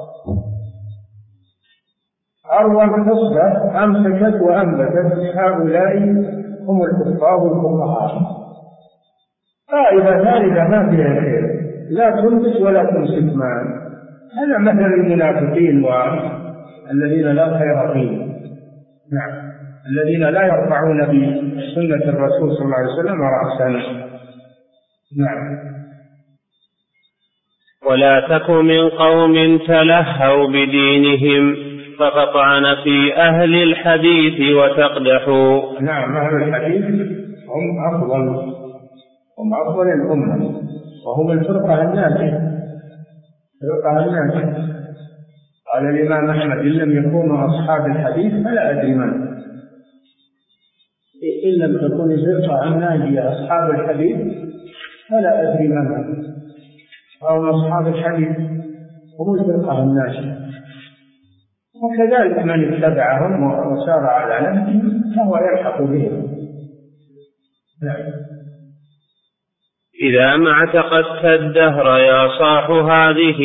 أرضا خصبة أمسكت وأنبتت، هؤلاء هم الكفار والفقهاء. طائفة ثالثة ما فيها خير، لا تنبت ولا تمسك ماء. هذا مثل المنافقين والذين لا خير فيهم. نعم، الذين لا يرفعون بسنة الرسول صلى الله عليه وسلم رأسا. نعم. ولا تك من قوم تلهوا بدينهم فقطعن في أهل الحديث وتقدحوا. نعم، أهل الحديث هم أفضل هم أفضل الأمة، وهم الفرقة الناجية الفرقة الناجية. قال الإمام أحمد: إن لم يكونوا أصحاب الحديث فلا أدري من. إن لم تكن الفرقة الناجية أصحاب الحديث فلا أدري من هم أصحاب الحديث، هم الفرقة الناجية. وكذلك من اتبعهم وسار على نهجهم فهو يلحق بهم. نعم. إذا ما اعتقدت الدهر يا صاح هذه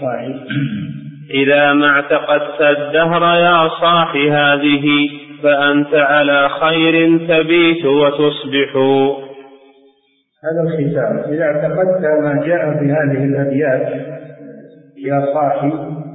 إذا ما اعتقدت الدهر يا صاح هذه فأنت على خير تبيت وتصبح. هذا الختام. إذا اعتقدت ما جاء في هذه الأبيات يا صاحي،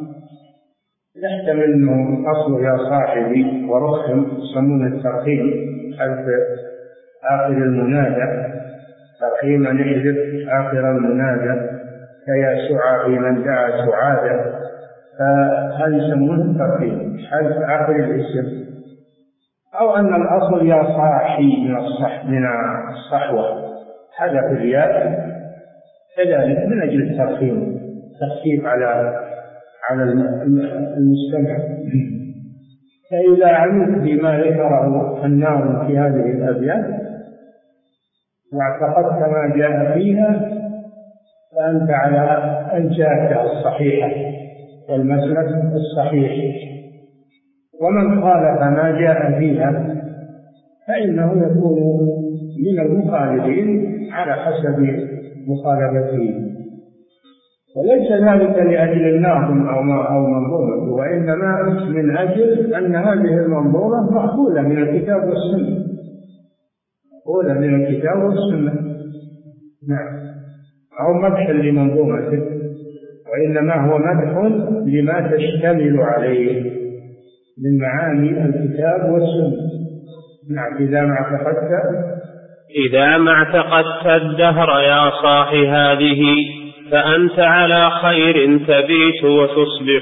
يحتمل أنه أصل يا صاحبي ورخم يسمونه الترخيم، حذف آخر المنادى، ترخيم نحذف آخر المنادى كيا سعى في من دعا سعادة، فهذا يسمونه الترخيم، حذف آخر الاسم. أو أن الأصل يا صاحي من الصح من الصحوة، حذف الياء كذلك من أجل الترخيم، تخفيف على على المستمع. فإذا علمت بما ذكره الناظم في هذه الأبيات واعتقدت ما جاء فيها فأنت على الجادة الصحيحة والمسلك الصحيح. ومن خالف ما جاء فيها فإنه يكون من المخالفين على حسب مخالفته، وليس ذلك لأجل الناظم أو أو منظومته، وإنما من أجل أن هذه المنظومة مأخوذة من الكتاب والسنة، مأخوذة من الكتاب والسنة. نعم، أو مدح لمنظومته، وإنما هو مدح لما تشتمل عليه من معاني الكتاب والسنة. نعم. إذا ما اعتقدت إذا ما اعتقدت الدهر يا صاح هذه فأنت على خير تبيت وتصبح.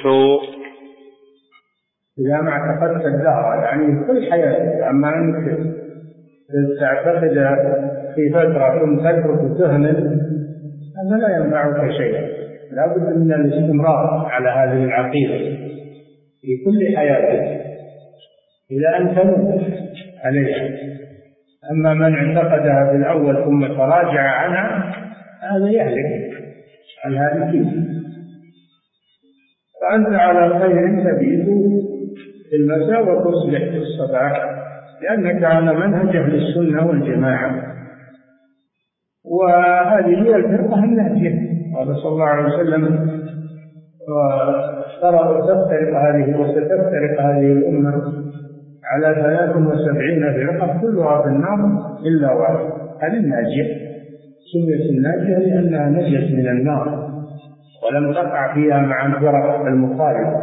إذا ما اعتقدت الدهر يعني كل حياتك، أما أنك تعتقد في فترة ثم تترك تهمل هذا لا ينفعك شيئا. لا بد من الاستمرار على هذه العقيدة في كل حياتك إلى أن تموت عليها. أما من اعتقدها في الأول ثم تراجع عنها هذا يهلك عن هذه. فأنت على خير تبيت في المساء وتصبح في الصباح، لأنك على منهج أهل السنة والجماعة، وهذه هي الفرقة الناجية. قال صلى الله عليه وسلم: وستفترق هذه وستفترق هذه الأمة على ثلاث وسبعين فرقة كلها في النار إلا واحد. هذه الناجية، سميت الناجية لأنها نجت من النار ولم تقع فيها مع الفرق المخالفة،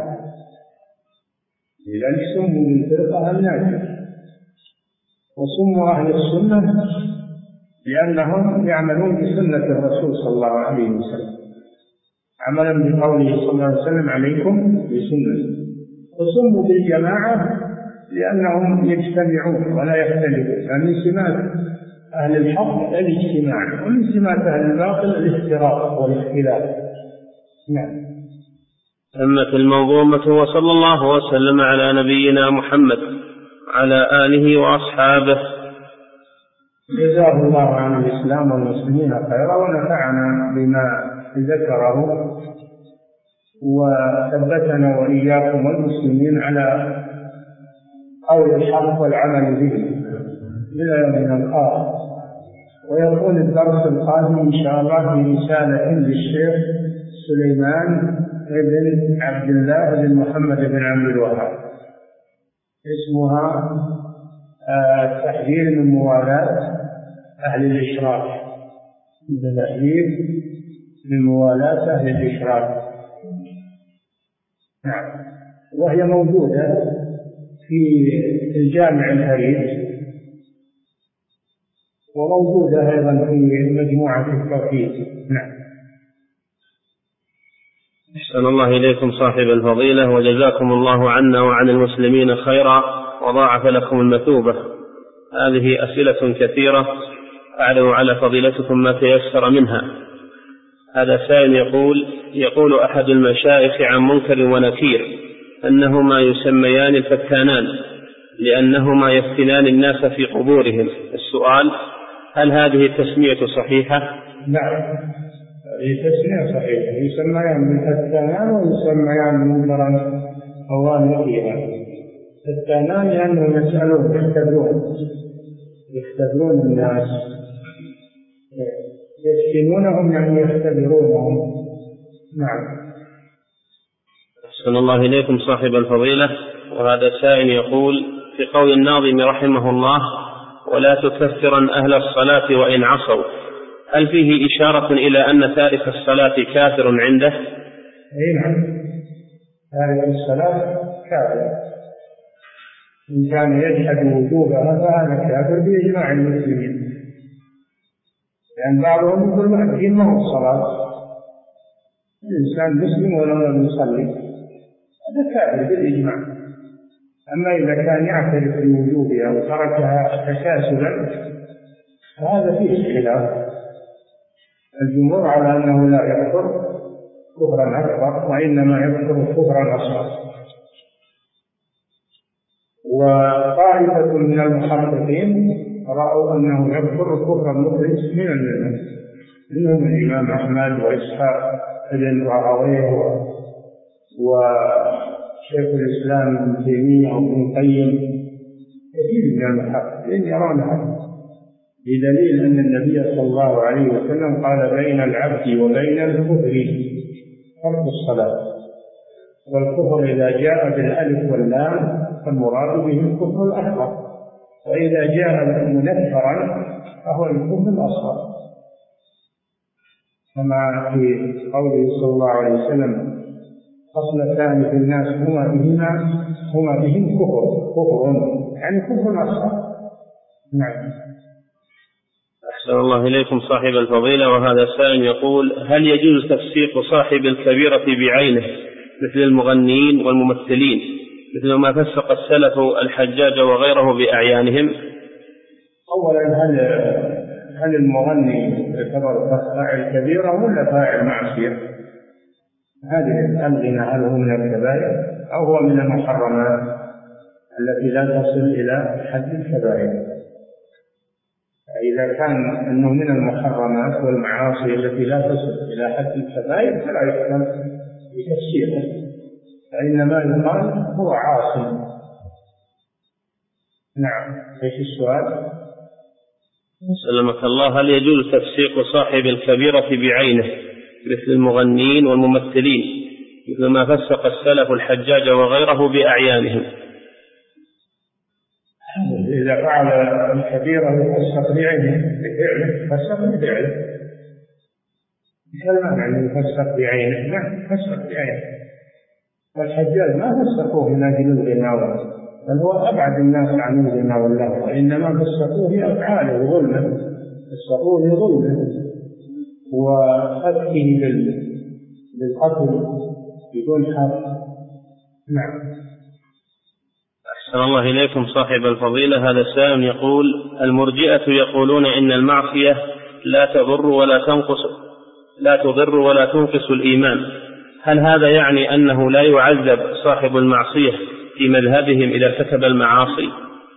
لذلك سموا بالفرقة الناجية. وسموا أهل السنة لأنهم يعملون بسنة الرسول صلى الله عليه وسلم، عملا بقوله صلى الله عليه وسلم: عليكم بسنة. وسموا بالجماعة لأنهم يجتمعون ولا يختلفون، فمن سمات أهل الحق الاجتماع، ومن سمات أهل الباطل الافتراق والاختلاف. نعم. تمت المنظومة، وصلى الله وسلم على نبينا محمد وعلى آله وأصحابه. جزاه الله عن الإسلام والمسلمين خيرا، ونفعنا بما ذكره، وثبتنا وإياكم والمسلمين على قول الحق والعمل به إلى يوم الآخر. ويكون الدرس القادم إن شاء الله برسالة للشيخ سليمان بن عبد الله بن محمد بن عبد الوهاب، اسمها التحذير من موالاة أهل الإشراك، التحذير من موالاة أهل الإشراك. نعم. وهي موجودة في الجامع الهريج، وموجودة أيضا في مجموعة التوحيد. نعم. أحسن الله إليكم صاحب الفضيلة، وجزاكم الله عنا وعن المسلمين خيرا، وضاعف لكم المثوبة. هذه أسئلة كثيرة، أعلم على فضيلتكم ما تيسر منها. هذا سائل يقول يقول أحد المشايخ عن منكر ونكير أنهما يسميان الفتانان لأنهما يفتنان الناس في قبورهم. السؤال: هل هذه التسمية صحيحة؟ نعم، هذه تسمية صحيحة، يسميان بالفتانان ويسميان منكرا ونكيرا. الفتانان لأنهم يسألون يختبرون يختبرون الناس، يفتنونهم يعني يختبرونهم. نعم. أحسن الله إليكم صاحب الفضيلة. وهذا سائل يقول: في قول الناظم رحمه الله: ولا تكفرن أهل الصلاة وإن عصوا، هل فيه إشارة إلى أن تارك الصلاة كافر عنده؟ أي نعم، تارك الصلاة كافر، إن كان يجحد وجوبها فهذا كافر بإجماع المسلمين، لأن بعضهم يقول ما الدين ما هو الصلاة، الإنسان مسلم ولو لم يصلي هذا كافر بالإجماع. أما إذا كان يعترف بوجوبها وتركها تكاسلا فهذا فيه خلاف. الجمهور على أنه لا يكفر كفرا أكبر، وإنما يكفر كفرا أصغر. وطائفة من المحققين رأوا أنه يكفر كفرا مخلص من الملة، منهم الإمام أحمد وإسحاق بن راهويه وشيخ الإسلام ابن تيمية وابن القيم، كثير من المحققين يرون هذا، بدليل أن النبي صلى الله عليه وسلم قال: بين العبد وبين الكفر ترك الصلاة، والكفر إذا جاء بالألف واللام فالمراد به الكفر الأكبر، وإذا جاء منكرا فهو الكفر الأصغر، كما في قوله صلى الله عليه وسلم: خصلتان في الناس هما بهما هما بهم كفر كفر يعني كفر أصغر. نعم. أحسن الله إليكم صاحب الفضيلة. وهذا سائل يقول: هل يجوز تفسيق صاحب الكبيرة بعينه مثل المغنيين والممثلين مثل ما فسق السلف الحجاج وغيره بأعيانهم؟ أولا، هل هل المغني يعتبر فاعل كبيرة ولا فاعل معصية؟ هذه الغنى هل هو من الكبائر أو هو من المحرمات التي لا تصل إلى حد الكبائر؟ إذا كان أنه من المحرمات والمعاصي التي لا تصل إلى حد الكبائر فلا يحكم بتفسيره، فإنما يقال هو عاصي. نعم. ايش السؤال؟ سلمك الله. هل يجوز تفسيق صاحب الكبيرة بعينه مثل المغنين والممثلين مثل ما فسق السلف الحجاج وغيره بأعيانهم؟ إذا فعل الكبيرة يفسق بعينه بفعله فسق بفعله. كلمة يعني يفسق بعينه. نعم يفسق بعينه. والحجاج ما فسقوه من أجل الغنى، بل هو أبعد الناس عن الغنى واللهو، وإنما فسقوه بأفعاله ظلما، فسقوه بظلمه وفتحه بالقتل بدون حق. نعم. أحسن الله إليكم صاحب الفضيلة. هذا سائل يقول: المرجئة يقولون إن المعصية لا تضر ولا تنقص لا تضر ولا تنقص الإيمان، هل هذا يعني أنه لا يعذب صاحب المعصية في مذهبهم إذا ارتكب المعاصي؟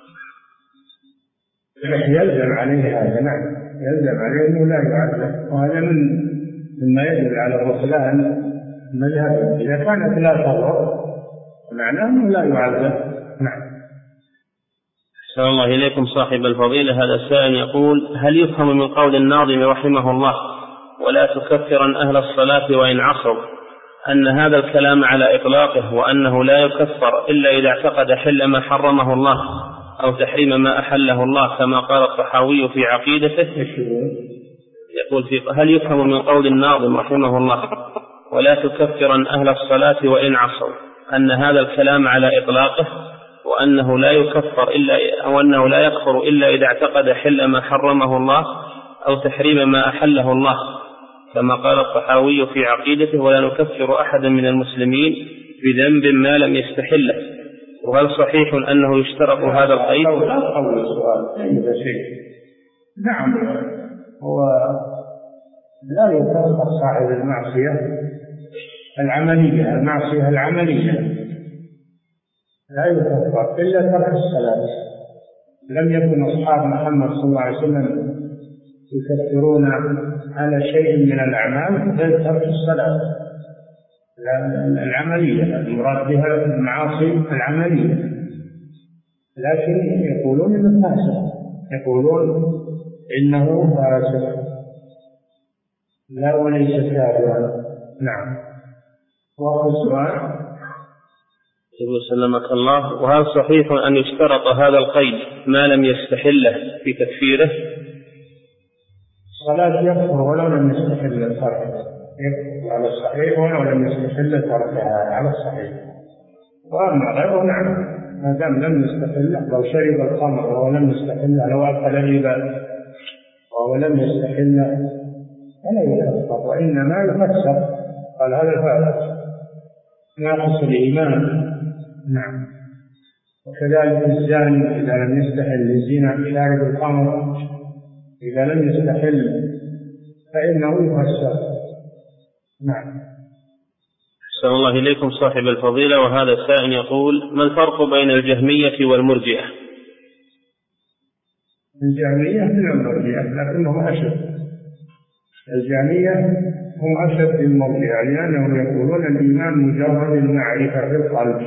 يلزم عليه هذا. نعم يلزم عليه أنه لا يعذب، وهذا من مما يدل على الرسلان مذهب. إذا كانت لا تضر معناه أنه لا يعذب. نعم. أحسن الله إليكم صاحب الفضيلة. هذا السائل يقول: هل يفهم من قول الناظم رحمه الله ولا تكفرن أهل الصلاة وإن عصوا أن هذا الكلام على إطلاقه، وأنه لا يكفر إلا إذا اعتقد حل ما حرمه الله أو تحريم ما أحله الله كما قال الطحاوي في عقيدته؟ يقول في هل يفهم من قول الناظم رحمه الله ولا تكفرن أهل الصلاة وإن عصوا أن هذا الكلام على إطلاقه، وأنه لا يكفر إلا أو أنه لا يكفر إلا إذا اعتقد حل ما حرمه الله أو تحريم ما أحله الله كما قال الطحاوي في عقيدته ولا نكفر أحدا من المسلمين بذنب ما لم يستحله، وهل صحيح أنه يشترط هذا القيد؟ أول سؤال شيء. نعم هو لا يكفر صاحب المعصية العملية، المعصية العملية لا يكفر إلا ترك الصلاة. لم يكن أصحاب محمد صلى الله عليه وسلم يكفرون على شيء من الأعمال غير ترك الصلاة العملية، المراد بها المعاصي العملية، لكن يقولون إنه فاسق، يقولون إنه فاسق لا وليس كافرا. نعم. وهو السؤال يقول سلمك الله: وهل صحيح أن يشترط هذا القيد ما لم يستحله في تكفيره؟ الصلاة يكفر ولو لم يستحل تركها، يكفر على الصحيح ولو لم يستحل تركها على الصحيح. وأما غيره نعم ما دام لم يستحل، لو شرب الخمر وهو لم يستحل، لو أكل الربا وهو لم يستحل فلا يكفر، وإنما يفسر. قال هذا فاسق ناقص الإيمان. نعم. وكذلك الزاني إذا لم يستحل الزنا، شارب الخمر إذا لم يستحل فإنه يفسر. نعم. أحسن الله إليكم صاحب الفضيلة. وهذا السائل يقول: ما الفرق بين الجهمية والمرجئة؟ الجهمية من المرجئة لكنهم أشد. الجهمية هم أشد المرجئة لأنهم يقولون الإيمان مجرد المعرفة في القلب،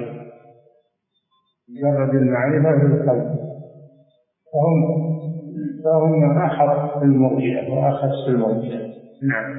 مجرد المعرفة في القلب، فهم فهم أحط المرجئة وأخص المرجئة. نعم.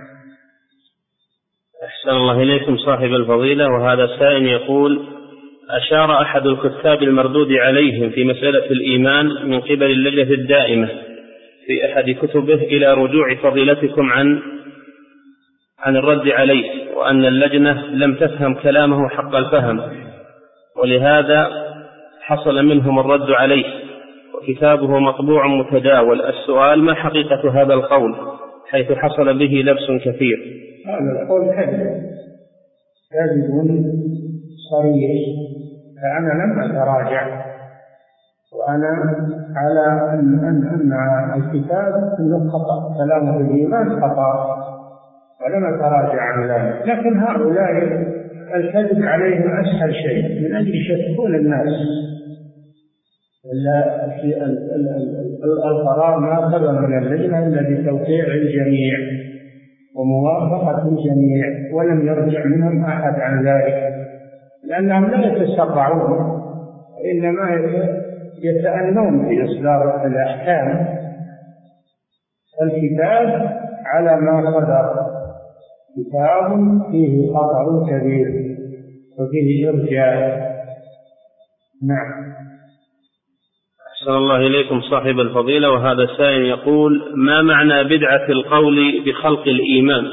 أحسن الله إليكم صاحب الفضيلة. وهذا السائل يقول: أشار أحد الكتاب المردود عليهم في مسألة الإيمان من قبل اللجنة الدائمة في أحد كتبه إلى رجوع فضيلتكم عن عن الرد عليه، وأن اللجنة لم تفهم كلامه حق الفهم، ولهذا حصل منهم الرد عليه، وكتابه مطبوع متداول. السؤال: ما حقيقة هذا القول حيث حصل به لبس كثير؟ هذا القول كذب كذب صريح، فأنا لم أتراجع، وأنا على أن أن أن الكتاب أنه خطأ، كلامه في الإيمان خطأ، ولم تراجع عن ذلك. لكن هؤلاء الكذب عليهم أسهل شيء من أجل يشككون الناس. في القرار ما خرج من اللجنة إلا بتوقيع الجميع وموافقة الجميع، ولم يرجع منهم أحد عن ذلك، لأنهم لا يتسرعون، إنما يتأنون في إصدار الأحكام. الكتاب على ما قدر، كتاب فيه خطر كبير وفيه إرجاء. نعم. أحسن الله إليكم صاحب الفضيلة. وهذا السائل يقول: ما معنى بدعة القول بخلق الإيمان؟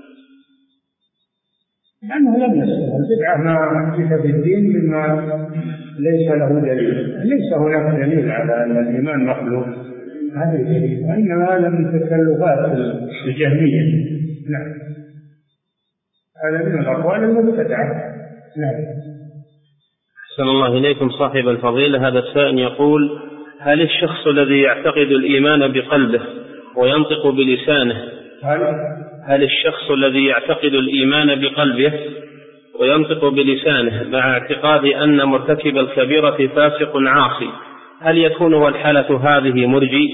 لأنه لم يصل البدعة ما أحدث في الدين مما ليس له دليل. ليس هناك دليل على أن الإيمان مخلوق، هذا الدليل، وإنما هذا من تكلفات الجهمية. نعم، هذا من الأقوال المبتدعة. نعم. أحسن الله إليكم صاحب الفضيلة. هذا السائل يقول: هل الشخص الذي يعتقد الإيمان بقلبه وينطق بلسانه هل, هل الشخص الذي يعتقد الإيمان بقلبه وينطق بلسانه مع اعتقاد أن مرتكب الكبيرة فاسق عاصي، هل يكون والحالة هذه مرجي؟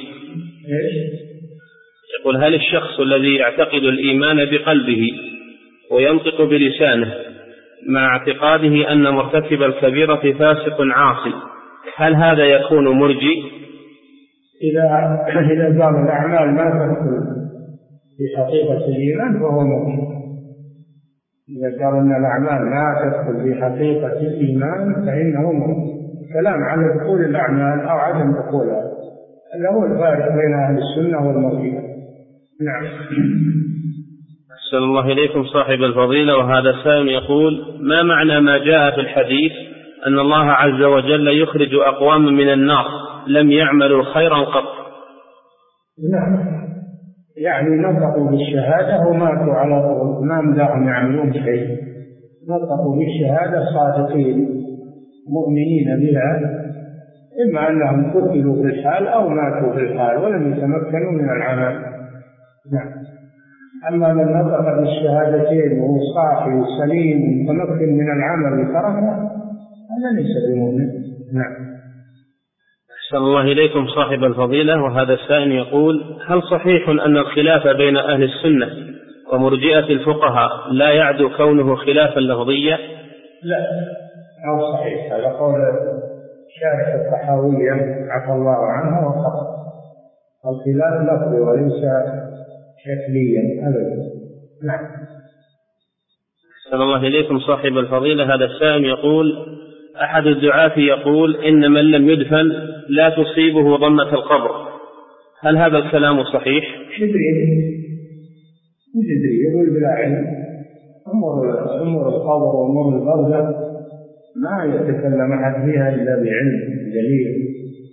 يقول: هل الشخص الذي يعتقد الإيمان بقلبه وينطق بلسانه مع اعتقاده أن مرتكب الكبيرة فاسق عاصي، هل هذا يكون مرجي؟ إذا إذا قام الأعمال ما تدخل في حقيقة الإيمان فهو مرجي. إذا قال أن الأعمال ما تدخل في حقيقة الإيمان فإنه مرجي. كلام على دخول الأعمال أو عدم دخولها، هذا هو الفارق بين أهل السنة والمرجئة. نعم. أحسن الله إليكم صاحب الفضيلة. وهذا سائل يقول: ما معنى ما جاء في الحديث أن الله عز وجل يخرج أقواما من النار لم يعملوا خيرا قط؟ نعم، يعني نطقوا بالشهادة وماتوا على طول، ما مدعهم يعملون شيء، نطقوا بالشهادة صادقين مؤمنين بها، إما أنهم قتلوا في الحال أو ماتوا في الحال ولم يتمكنوا من العمل. نعم. أما من نطق بالشهادتين وهو صاحي سليم متمكن من العمل وتركه، هذا ليس بمؤمن. نعم. أحسن الله إليكم صاحب الفضيلة. وهذا السائل يقول: هل صحيح أن الخلاف بين أهل السنة ومرجئة الفقهاء لا يعدو كونه خلافا لفظيا؟ لا، أو صحيح، هذا قول شارح الطحاوية عفى الله عنه وخطأ. الخلاف لفظي وليس شكليا أبدا. نعم. أحسن الله إليكم صاحب الفضيلة. هذا السائل يقول: أحد الدعاة يقول إن من لم يدفن لا تصيبه ضمة القبر، هل هذا الكلام صحيح؟ جدري جدري يقول بلا علم. أمور أمور القبر وأمور البرزخ ما يتكلم أحد فيها إلا بعلم دليل.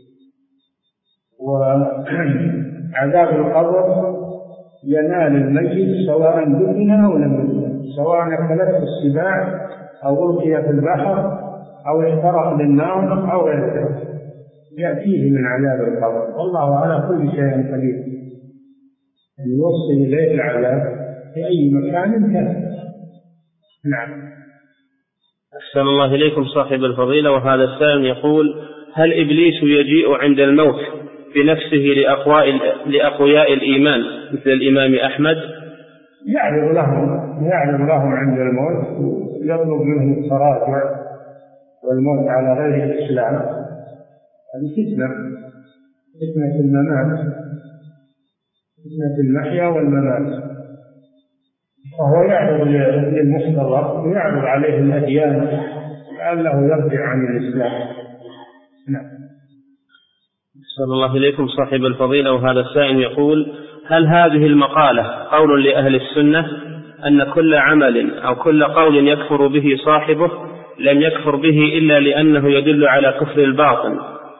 وعذاب القبر ينال الميت سواء دفن أو لم يدفن، سواء أكلته السباع أو ألقي في البحر أو احترق بالنار أو غير ذلك، يأتيه من عذاب القبر، والله على كل شيء قدير يوصل إليه العذاب في أي مكان كان. نعم. أحسن الله إليكم صاحب الفضيلة. وهذا السائل يقول: هل إبليس يجيء عند الموت بنفسه لأقوياء الإيمان مثل الإمام أحمد؟ يعرض لهم يعرض لهم عند الموت ويطلب منهم التراجع والموت على غير الإسلام. هذه فتنة فتنة الممات، فتنة المحيا والممات. فهو يعرض للمحتضر ويعرض عليه الأديان لعله يرجع عن الإسلام. نعم. صلى الله إليكم صاحب الفضيلة. وهذا السائل يقول: هل هذه المقالة قول لأهل السنة أن كل عمل أو كل قول يكفر به صاحبه لم يكفر به إلا لأنه يدل على كفر الباطن؟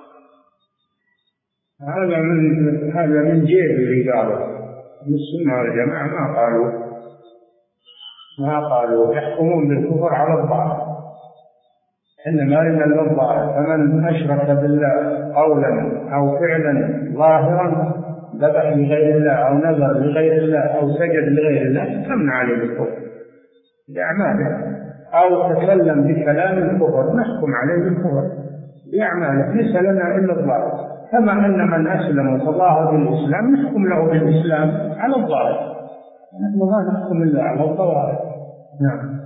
هذا من هذا من جيب العبارة. السنة والجماعة ما قالوا ما قالوا يحكمون بالكفر على الظاهر، إنما لمن الظاهر، فمن أشرك بالله قولا أو فعلا ظاهرا ذبح لغير الله أو نذر لغير الله أو سجد لغير الله تمنع عليه الكفر بأعماله، أو تكلم بكلام الكفر نحكم عليه بالكفر بأعماله، ليس لنا إلا الظاهر. كما أن من أسلم وتظاهر بالإسلام نحكم له بالإسلام على الظاهر، نحن ما نحكم إلا على الظواهر. نعم.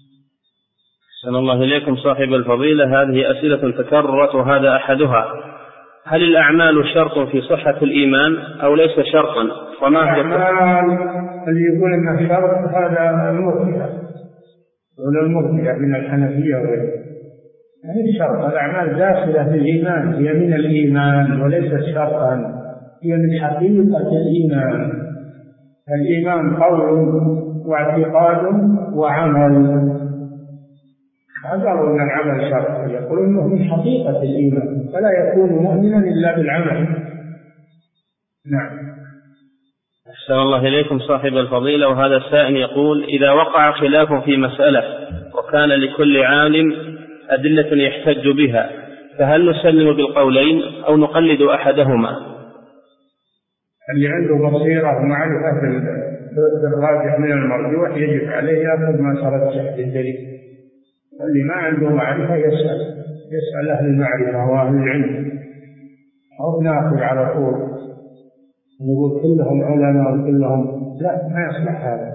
أحسن الله إليكم صاحب الفضيلة، هذه أسئلة تكررت وهذا أحدها: هل الأعمال شرط في صحة الإيمان أو ليس شرطا؟ وما هي الأعمال اللي يقول إنه شرط هذا المرجئة ولا المرجئة من الحنفية وغيره، يعني شرط. الأعمال داخلة في الإيمان، هي من الإيمان وليست شرطا، هي من حقيقة الإيمان. الإيمان قول واعتقاد وعمل، قالوا أن العمل شرط، يقولون أنه من حقيقة الإيمان فلا يكون مؤمنا إلا بالعمل. نعم. أحسن الله إليكم صاحب الفضيلة، وهذا السائل يقول: إذا وقع خلاف في مسألة وكان لكل عالم أدلة يحتج بها، فهل نسلم بالقولين أو نقلد أحدهما؟ اللي عنده بصيرة ومعرفة بالراجح من المرجوح يجب عليه يأخذ ما ترجح بالدليل، واللي ما عنده معرفة يسأل يسأل أهل المعرفة وأهل العلم، أو نأخذ على طول نقول كلهم علماء وكلهم لا، ما يصلح هذا.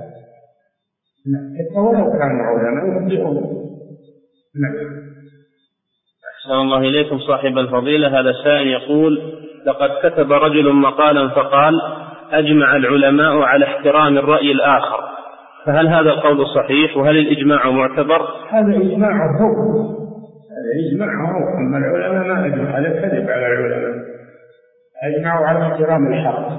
حتى ولو كانوا علماء يخطئون. نعم. أحسن الله إليكم صاحب الفضيلة، هذا السائل يقول: لقد كتب رجل مقالا فقال: أجمع العلماء على احترام الرأي الآخر، فهل هذا القول صحيح؟ وهل الإجماع معتبر؟ هذا إجماع هو هذا إجماع هو أما العلماء ما أجمع على الكذب على العلماء، أجمعوا على احترام الحق.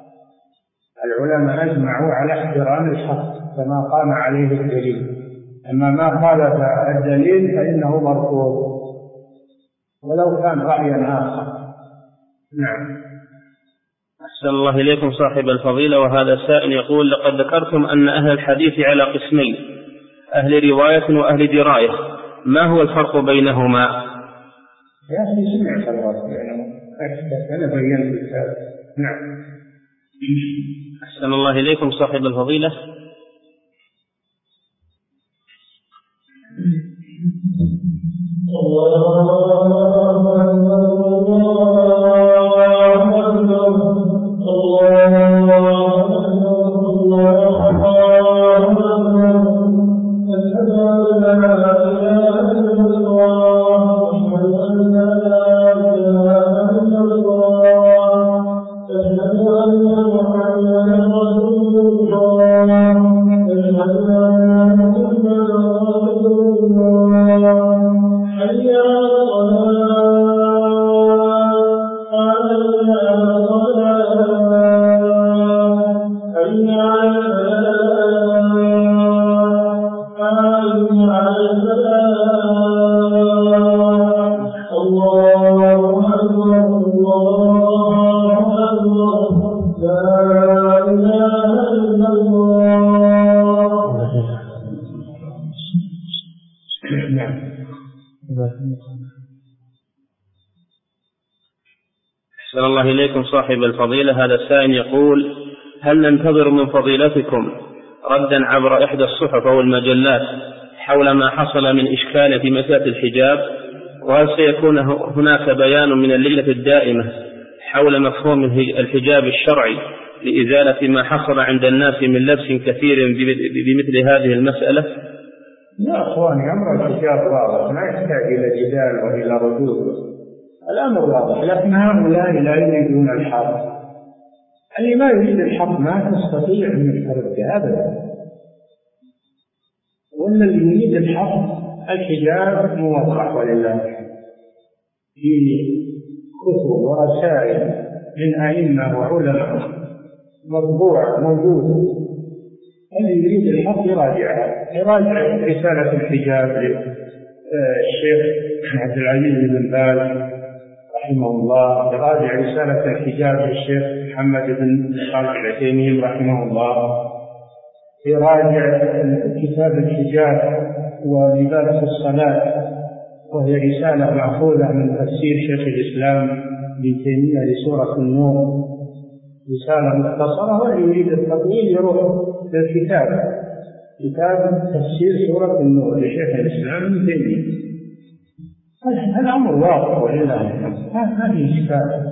العلماء أجمعوا على احترام الحق كما قام عليه الدليل، أما ما خالف الدليل فإنه مرفوض ولو كان رأيا آخر. نعم. أحسن الله إليكم صاحب الفضيلة، وهذا السائل يقول: لقد ذكرتم أن أهل الحديث على قسمين، أهل رواية وأهل دراية، ما هو الفرق بينهما؟ يا أخي سمعت الفرق بينهما، أنا بينت الكتاب. نعم. أحسن الله إليكم صاحب الفضيلة، أحسن الله إليكم صاحب الفضيلة، هذا السائل يقول: هل ننتظر من فضيلتكم ردا عبر إحدى الصحف أو المجلات حول ما حصل من إشكال في مسألة الحجاب؟ وهل سيكون هناك بيان من اللجنة الدائمة حول مفهوم الحجاب الشرعي لإزالة ما حصل عند الناس من لبس كثير بمثل هذه المسألة؟ يا أخواني، أمر الحجاب واضح، ما يحتاج إلى جدال وإلى ردود. الأمر واضح، لكن هؤلاء لا يريدون الحق. اللي ما يريد الحق ما تستطيع أن ترده أبدا، وأن اللي يريد الحق الحجاب موضح ولله في كتب ورسائل من أئمة وعلماء مطبوع موجود. اللي يريد الحق يراجعها، يراجع رسالة الحجاب للشيخ عبد العزيز بن باز رحمه الله، يراجع رسالة الحجاب للشيخ محمد بن صالح العثيمين رحمه الله، يراجع كتاب الحجاب ولباس الصلاة، وهي رسالة مأخوذة من تفسير شيخ الإسلام ابن تيمية لسورة النور. رسالة مختصرة، واللي يريد التطويل يروح للكتاب، كتاب تفسير سورة النور لشيخ الإسلام ابن تيمية. هذا أمر واضح ولله الحمد، ما في إشكال.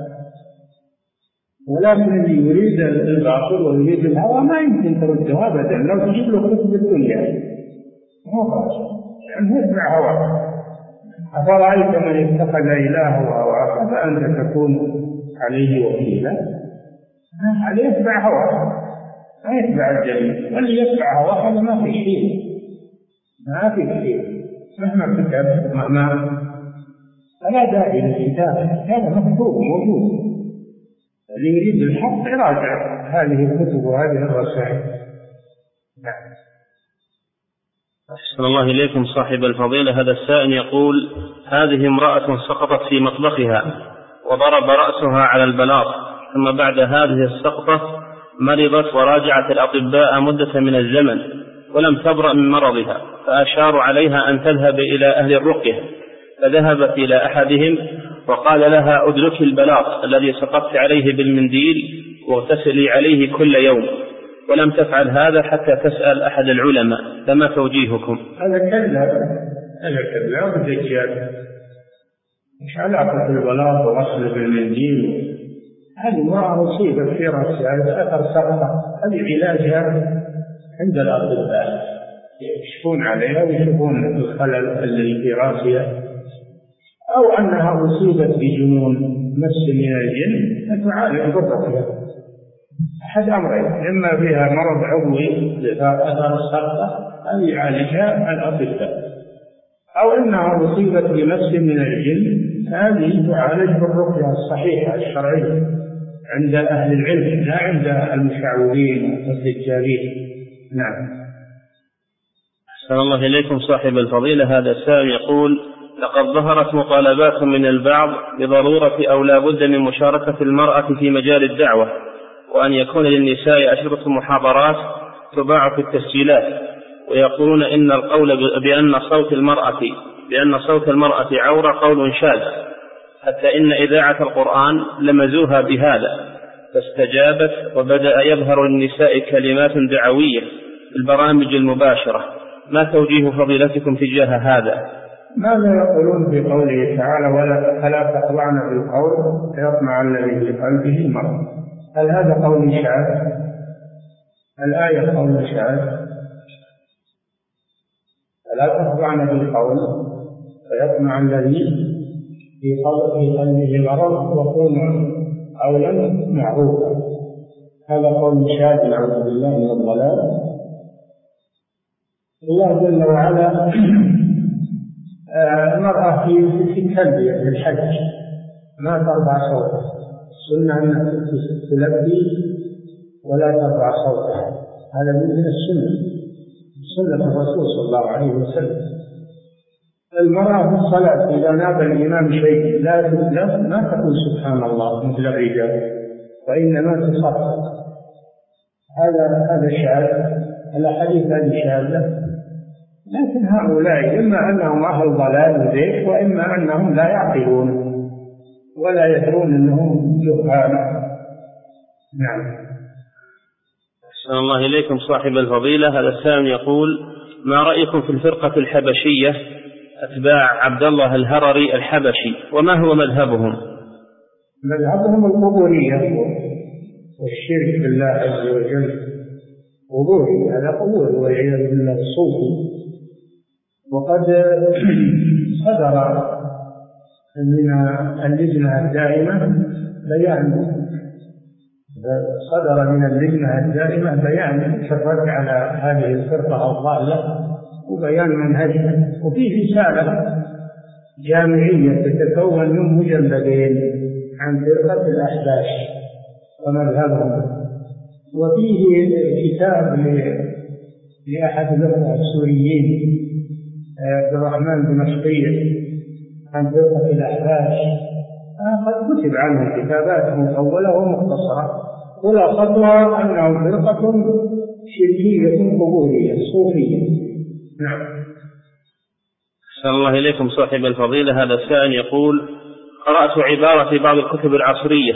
ولكن اللي يريد الباطل ويريد الهوى ما يمكن ترده أبدا. لو تجيب له كتب الدنيا مو خاص، يعني يتبع هواه. أفرأيت من اتخذ إلهه هواه فأنت تكون عليه وكيلا؟ عليه يتبع هواه، ما يتبع الدليل. واللي يتبع هواه هذا ما في شيء، ما في شيء مهما كتب مهما، فلا داعي للكتاب، هذا مكتوب موجود. اللي يريد الحق يراجع هذه الكتب وهذه الرسائل. نعم. أحسن الله إليكم صاحب الفضيلة. هذا السائل يقول: هذه امرأة سقطت في مطبخها وضرب رأسها على البلاط، ثم بعد هذه السقطة مرضت وراجعت الأطباء مدة من الزمن ولم تبرأ من مرضها، فأشاروا عليها أن تذهب إلى أهل الرقية، فذهبت إلى أحدهم وقال لها: أدركي البلاط الذي سقطت عليه بالمنديل واغتسلي عليه كل يوم، ولم تفعل هذا حتى تسأل أحد العلماء، فما توجيهكم؟ هذا كذاب، هذا كذاب ودجال. مش علاقة البلاط وغسل بالمنديل؟ هذه امرأة أصيبت في رأسها أثر سقطة، هذه علاجها عند الأطباء، يكشفون عليها ويشوفون الخلل الذي في رأسها، أو أنها أصيبت بجنون مس من الجن فتعالج بالرقية. أحد أمرين: إما فيها مرض عضوي أثر السقطة أن يعالجها الأطباء، أو أنها أصيبت بمس من الجن، هذه تعالج بالرقية الصحيحة الشرعية عند أهل العلم لا عند المشعوذين والدجالين. نعم. أحسن الله إليكم صاحب الفضيلة. هذا السائل يقول: لقد ظهرت مطالبات من البعض بضرورة أو لا بد من مشاركة المرأة في مجال الدعوة، وأن يكون للنساء أشرطة محاضرات تباع في التسجيلات، ويقولون إن القول بأن صوت المرأة بأن صوت المرأة عورة قول شاذ، حتى إن إذاعة القرآن لمزوها بهذا، فاستجابت وبدأ يظهر للنساء كلمات دعوية في البرامج المباشرة. ما توجيه فضيلتكم تجاه هذا؟ ماذا يقولون في قوله تعالى: ولا فلا تخضعن بالقول فيطمع الذي في قلبه مرض؟ هل هذا قول شاذ؟ الآية قول شاذ: فلا تخضعن بالقول فيطمع الذي في قلبه مرض وقولوا قولا معروفا. هذا قول شاذ نعوذ بالله من الضلال. الله جل وعلا المرأة في التلبية في الحج ما ترفع صوتها، السنة أنها تلبي ولا ترفع صوتها، هذا من السنة، سنة الرسول صلى الله عليه وسلم. المرأة في الصلاة إذا نادى الإمام شيء لا لا ما تقول سبحان الله مثل الرجال، وإنما تصفق. هذا هذا شاذ، الأحاديث هذه شاذة. لكن هؤلاء إما أنهم أهل ضلال وزيف، وإما أنهم لا يعقلون ولا يدرون أنهم جهال. نعم. أحسن الله إليكم صاحب الفضيلة. هذا السائل يقول: ما رأيكم في الفرقة الحبشية أتباع عبد الله الهرري الحبشي، وما هو مذهبهم؟ مذهبهم القبورية والشرك بالله عز وجل، قبوري، هذا قبور والعياذ بالله، الصوفي. وقد صدر من اللجنة الدائمة بيان صدر من اللجنة الدائمة بيان في الرد على هذه الفرقة الضالة وبيان منهجها، وفيه رسالة جامعية تتكون من مجلدين عن فرقة الأحباش ومذهبهم، وفيه كتاب لأحد الأخوة السوريين عبد الرحمن دمشقي عن فرقة الأحباش، قد كتب عنه كتابات مطولة ومختصرة، خلاصتها أنهم فرقة شركية قبورية صوفية. نعم. أحسن الله إليكم صاحب الفضيلة. هذا السائل يقول: قرأت عبارة في بعض الكتب العصرية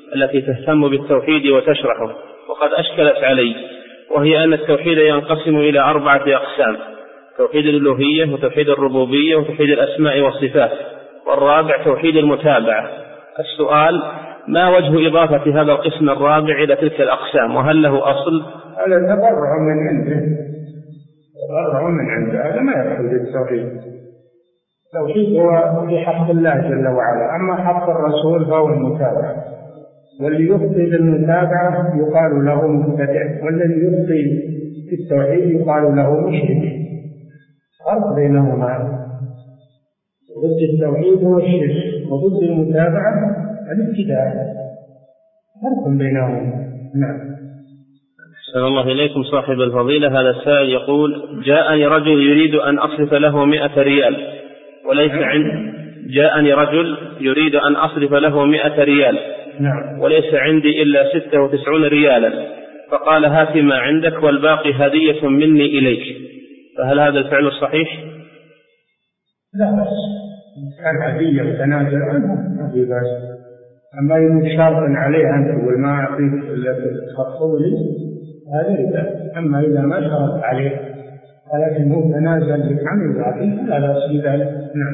التي تهتم بالتوحيد وتشرحه، وقد أشكلت علي، وهي أن التوحيد ينقسم إلى أربعة أقسام: توحيد الألوهية، وتوحيد الربوبية، وتوحيد الأسماء والصفات، والرابع توحيد المتابعة. السؤال: ما وجه إضافة هذا القسم الرابع إلى تلك الأقسام، وهل له أصل؟ هذا تبرع من عنده، تبرع من عنده، هذا ما يدخل في التوحيد. التوحيد هو في حق الله جل وعلا، أما حق الرسول فهو المتابعة، والذي يخطي بالمتابعة يقال له مبتدع، والذي يخطي في التوحيد يقال له مشرك. فرق بينهما، ضد التوحيد هو الشرك، وضد المتابعة الابتداع، فرق بينهما. نعم. أحسن الله إليكم صاحب الفضيلة. هذا السائل يقول: جاءني رجل يريد أن أصرف له مئة ريال وليس عندي جاءني رجل يريد أن أصرف له مئة ريال نعم. وليس عندي إلا ستة وتسعون ريالا، فقال: هات ما عندك والباقي هدية مني إليك، فهل هذا الفعل صحيح؟ لا بأس، كان هدية وتنازل عنها ما في بأس. أما يكون شرطا عليه أن تقول ما أعطيك إلا تخطوا لي، هذا ربا. أما إذا ما شرط عليه ولكنه تنازل لك عن الباقي فلا بأس بذلك. نعم.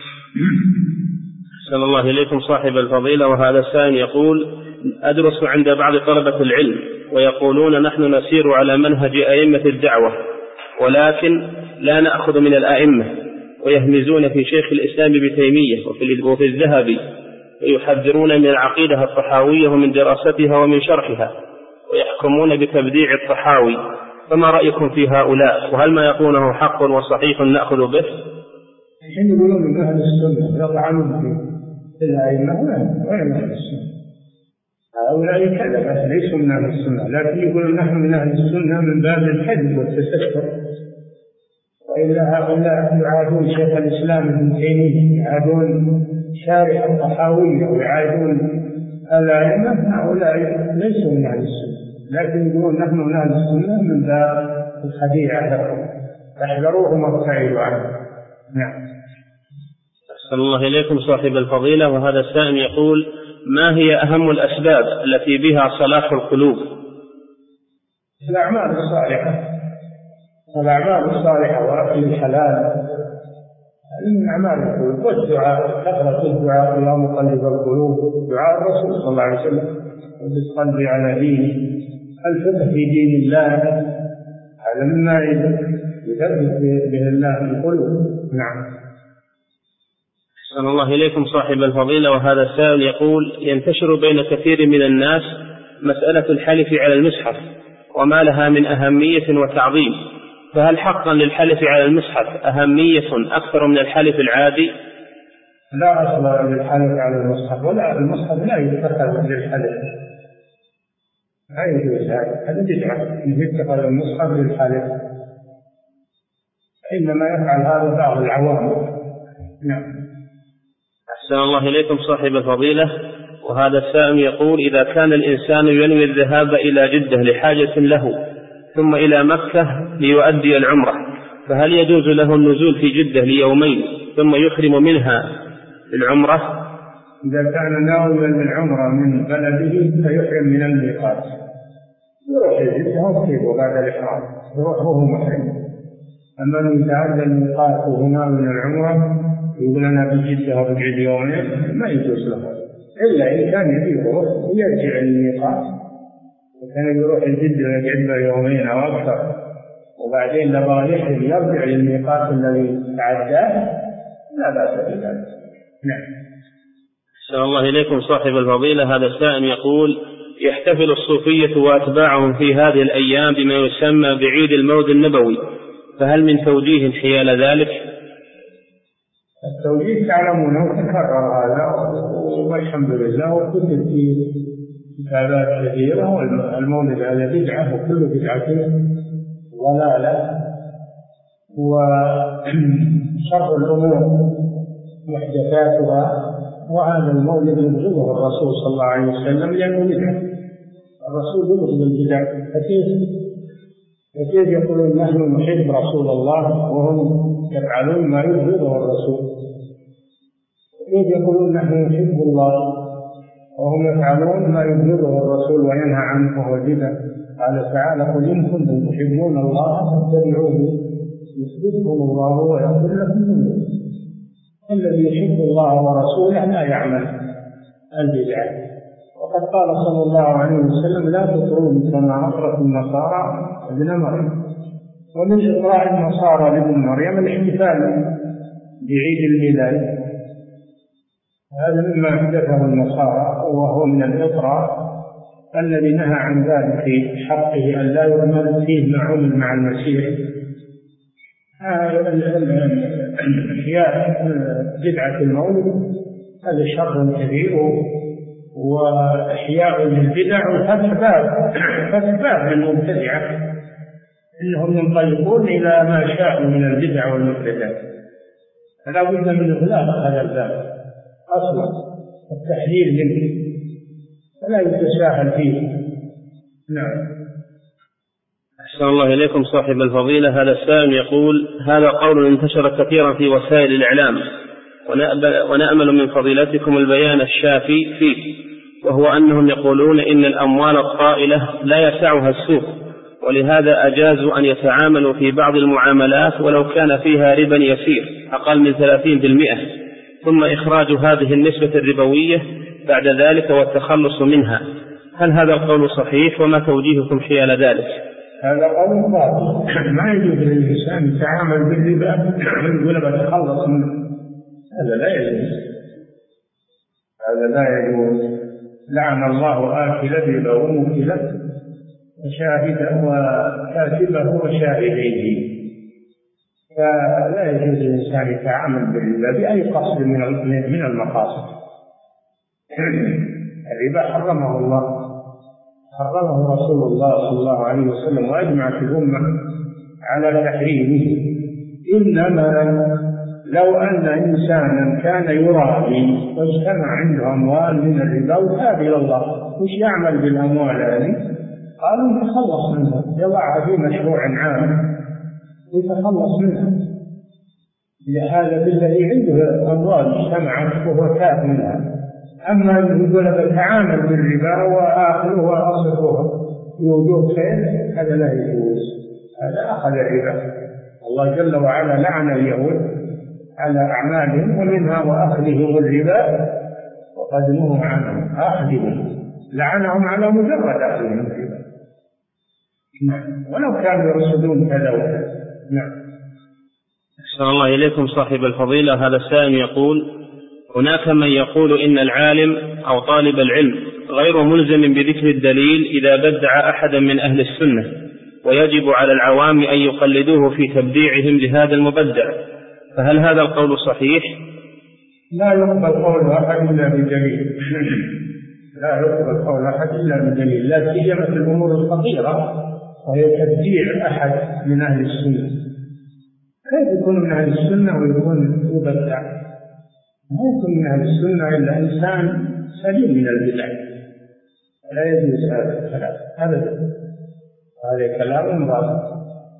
أحسن الله إليكم صاحب الفضيلة. وهذا السائل يقول: أدرس عند بعض طلبة العلم ويقولون نحن نسير على منهج أئمة الدعوة، ولكن لا نأخذ من الأئمة، ويهمزون في شيخ الإسلام ابن تيمية وفي الذهبي، ويحذرون من العقيدة الطحاوية ومن دراستها ومن شرحها، ويحكمون بتبديع الطحاوي، فما رأيكم في هؤلاء؟ وهل ما يقولونه حق وصحيح نأخذ به؟ حين يقولون من أهل السنة يطعنون في الأئمة وين أهل السنة؟ هؤلاء كذبة ليسوا من أهل السنة، لكن يقولون نحن من أهل السنة من باب الحد والتستر. وإلا هؤلاء يعادون شيخ الإسلام ابن تيمية، يعادون شارح الطحاوي، ويعادون الأئمة. هؤلاء ليسوا من أهل السنة، لكن يقولون نحن من أهل السنة من باب الخديعة لهم، فاحذروهم وابتعدوا عنهم. نعم. أحسن الله إليكم صاحب الفضيلة. وهذا السائل يقول: ما هي أهم الأسباب التي بها صلاح القلوب؟ الأعمال الصالحة، الأعمال الصالحة وأكل الحلال من أعمال القلوب، والدعاء، كثرة الدعاء يا مقلب القلوب، دعاء الرسول صلى الله عليه وسلم: بالقلب على دينه. الفقه في دين الله هذا مما يثبت به الله القلوب. نعم. أحسن الله إليكم صاحب الفضيلة. وهذا السائل يقول: ينتشر بين كثير من الناس مسألة الحلف على المصحف وما لها من أهمية وتعظيم، فهل حقا للحلف على المصحف أهمية أكثر من الحلف العادي؟ لا أصل للحلف على المصحف، ولا المصحف لا يتخذ للحلف، لا يجوز هذا، هذا بدعة أن يتخذ المصحف للحلف، إنما يفعل هذا بعض العوام. نعم. أحسن الله إليكم صاحب الفضيلة. وهذا السائل يقول: إذا كان الإنسان ينوي الذهاب إلى جدة لحاجة له ثم إلى مكة ليؤدي العمرة، فهل يجوز له النزول في جدة ليومين ثم يحرم منها العمرة؟ إذا كان ناويا للعمرة من بلده فيحرم من الميقات، يروح جدة ويصيبه بعد الإحرام، يروح وهو محرم. أما أن يتعدى الميقات وهو ناوي من العمرة يقول أنا بجدة وبقعد يومين، ما يجوز له، إلا إن كان يبي يروح ويرجع للميقات، وكان يروح الجدة ويقعد له يومين أو أكثر وبعدين لما يحرم يرجع للميقات الذي تعداه لا بأس بذلك. نعم. أحسن الله إليكم صاحب الفضيلة. هذا السائل يقول: يحتفل الصوفية وأتباعهم في هذه الأيام بما يسمى بعيد المولد النبوي، فهل من توجيه حيال ذلك؟ التوجيه تعلمونه تكرر هذا والحمد لله، وكتب في كتابات كثيرة، والمولد هذا بدعة وكل بدعة ضلالة، وشر الأمور محدثاتها، وهذا المولد يبغضه الرسول صلى الله عليه وسلم لأنه بدعة. الرسول يبغض البدع، فكيف فكيف يقولون نحن نحب رسول الله وهم يفعلون ما يبغضه الرسول؟ كيف يقولون نحن نحب الله وهم يفعلون ما يبغضه الرسول وينهى عنه وهو البدع. قال تعالى: قل إن كنتم تحبون الله فاتبعوني يحببكم الله ويغفر لكم ذنوبكم. الذي يحب الله ورسوله لا يعمل البدع. وقد قال صلى الله عليه وسلم: لا تطروني كما أطرت النصارى ابن مريم. ومن إطراء النصارى لابن مريم الاحتفال بعيد الميلاد، هذا مما أحدثه النصارى، وهو من الإطراء الذي نهى عن ذلك في حقه أن لا يعمل فيه معهم مع المسيح. إحياء بدعة المولد هذا شر كبير، وإحياء للبدع وفتح باب فتح باب للمبتدعة إنهم ينطلقون إلى ما شاءوا من البدع والمحدثات. فلا بد من إغلاق هذا الباب أصلا، التحذير منه فلا يتساهل فيه. نعم. أحسن الله إليكم صاحب الفضيلة. هذا السائل يقول: هذا قول انتشر كثيرا في وسائل الإعلام، ونأمل من فضيلتكم البيان الشافي فيه، وهو أنهم يقولون إن الأموال الطائلة لا يسعها السوق، ولهذا أجازوا أن يتعاملوا في بعض المعاملات ولو كان فيها ربا يسير أقل من ثلاثين بالمئة، ثم إخراج هذه النسبة الربوية بعد ذلك والتخلص منها. هل هذا القول صحيح، وما توجيهكم حيال ذلك؟ هذا قول باطل. ما يجوز للإنسان يتعامل بالربا ويقول بتخلص منه، هذا لا يجوز، هذا لا يجوز. لعن الله آكل الربا وموكله وشاهده وكاتبه وشاهديه. فلا يجوز للإنسان يتعامل بالربا بأي قصد من المقاصد. الربا حرمه الله، حرمه رسول الله صلى الله عليه وسلم، وأجمعت الأمة على تحريمه. إنما لو أن إنسانا كان يرابي واجتمع عنده أموال من الربا وتاب إلى الله، وش يعمل بالأموال هذه؟ قالوا يتخلص منها، يضعها في مشروع عام يتخلص منها. هذا بالذي عنده أموال اجتمعت وهو تاب منها. أما يقول بتعامل بالربا وآخره وأصله بوجوه خير، هذا لا يجوز، هذا أخذ الربا. الله جل وعلا لعن اليهود على أعمالهم، ومنها وأخذهم الربا وقد نهوا عنهم. أخذهم لعنهم على مجرد أخذهم الربا، ولو كانوا يرصدون كذا وكذا. نعم. أحسن الله إليكم صاحب الفضيلة. هذا السائل يقول: هناك من يقول إن العالم أو طالب العلم غير ملزم بذكر الدليل إذا بدع أحدا من أهل السنة، ويجب على العوام أن يقلدوه في تبديعهم لهذا المبدع، فهل هذا القول صحيح؟ لا يقبل قول أحد إلا بدليل. لا يقبل قول أحد إلا بدليل، لا سيما في الأمور الخطيرة وهي تبديع أحد من أهل السنة. كيف يكون من أهل السنة ويكون يبدع؟ ما يكون من أهل السنة إلا إنسان سليم من البدع، لا يجوز هذا الكلام أبدا، هذا كلام باطل.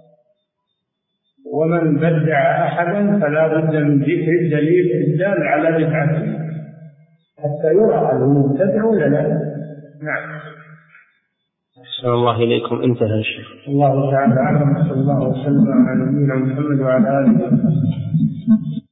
ومن بدع أحدا فلا بد من ذكر الدليل الدال على بدعته حتى يرى هل هو مبتدع ولا لا. نعم. أحسن الله إليكم. انتهى الشيخ. الله تعالى أعلم. صلى الله وسلم على نبينا محمد وعلى آله وصحبه.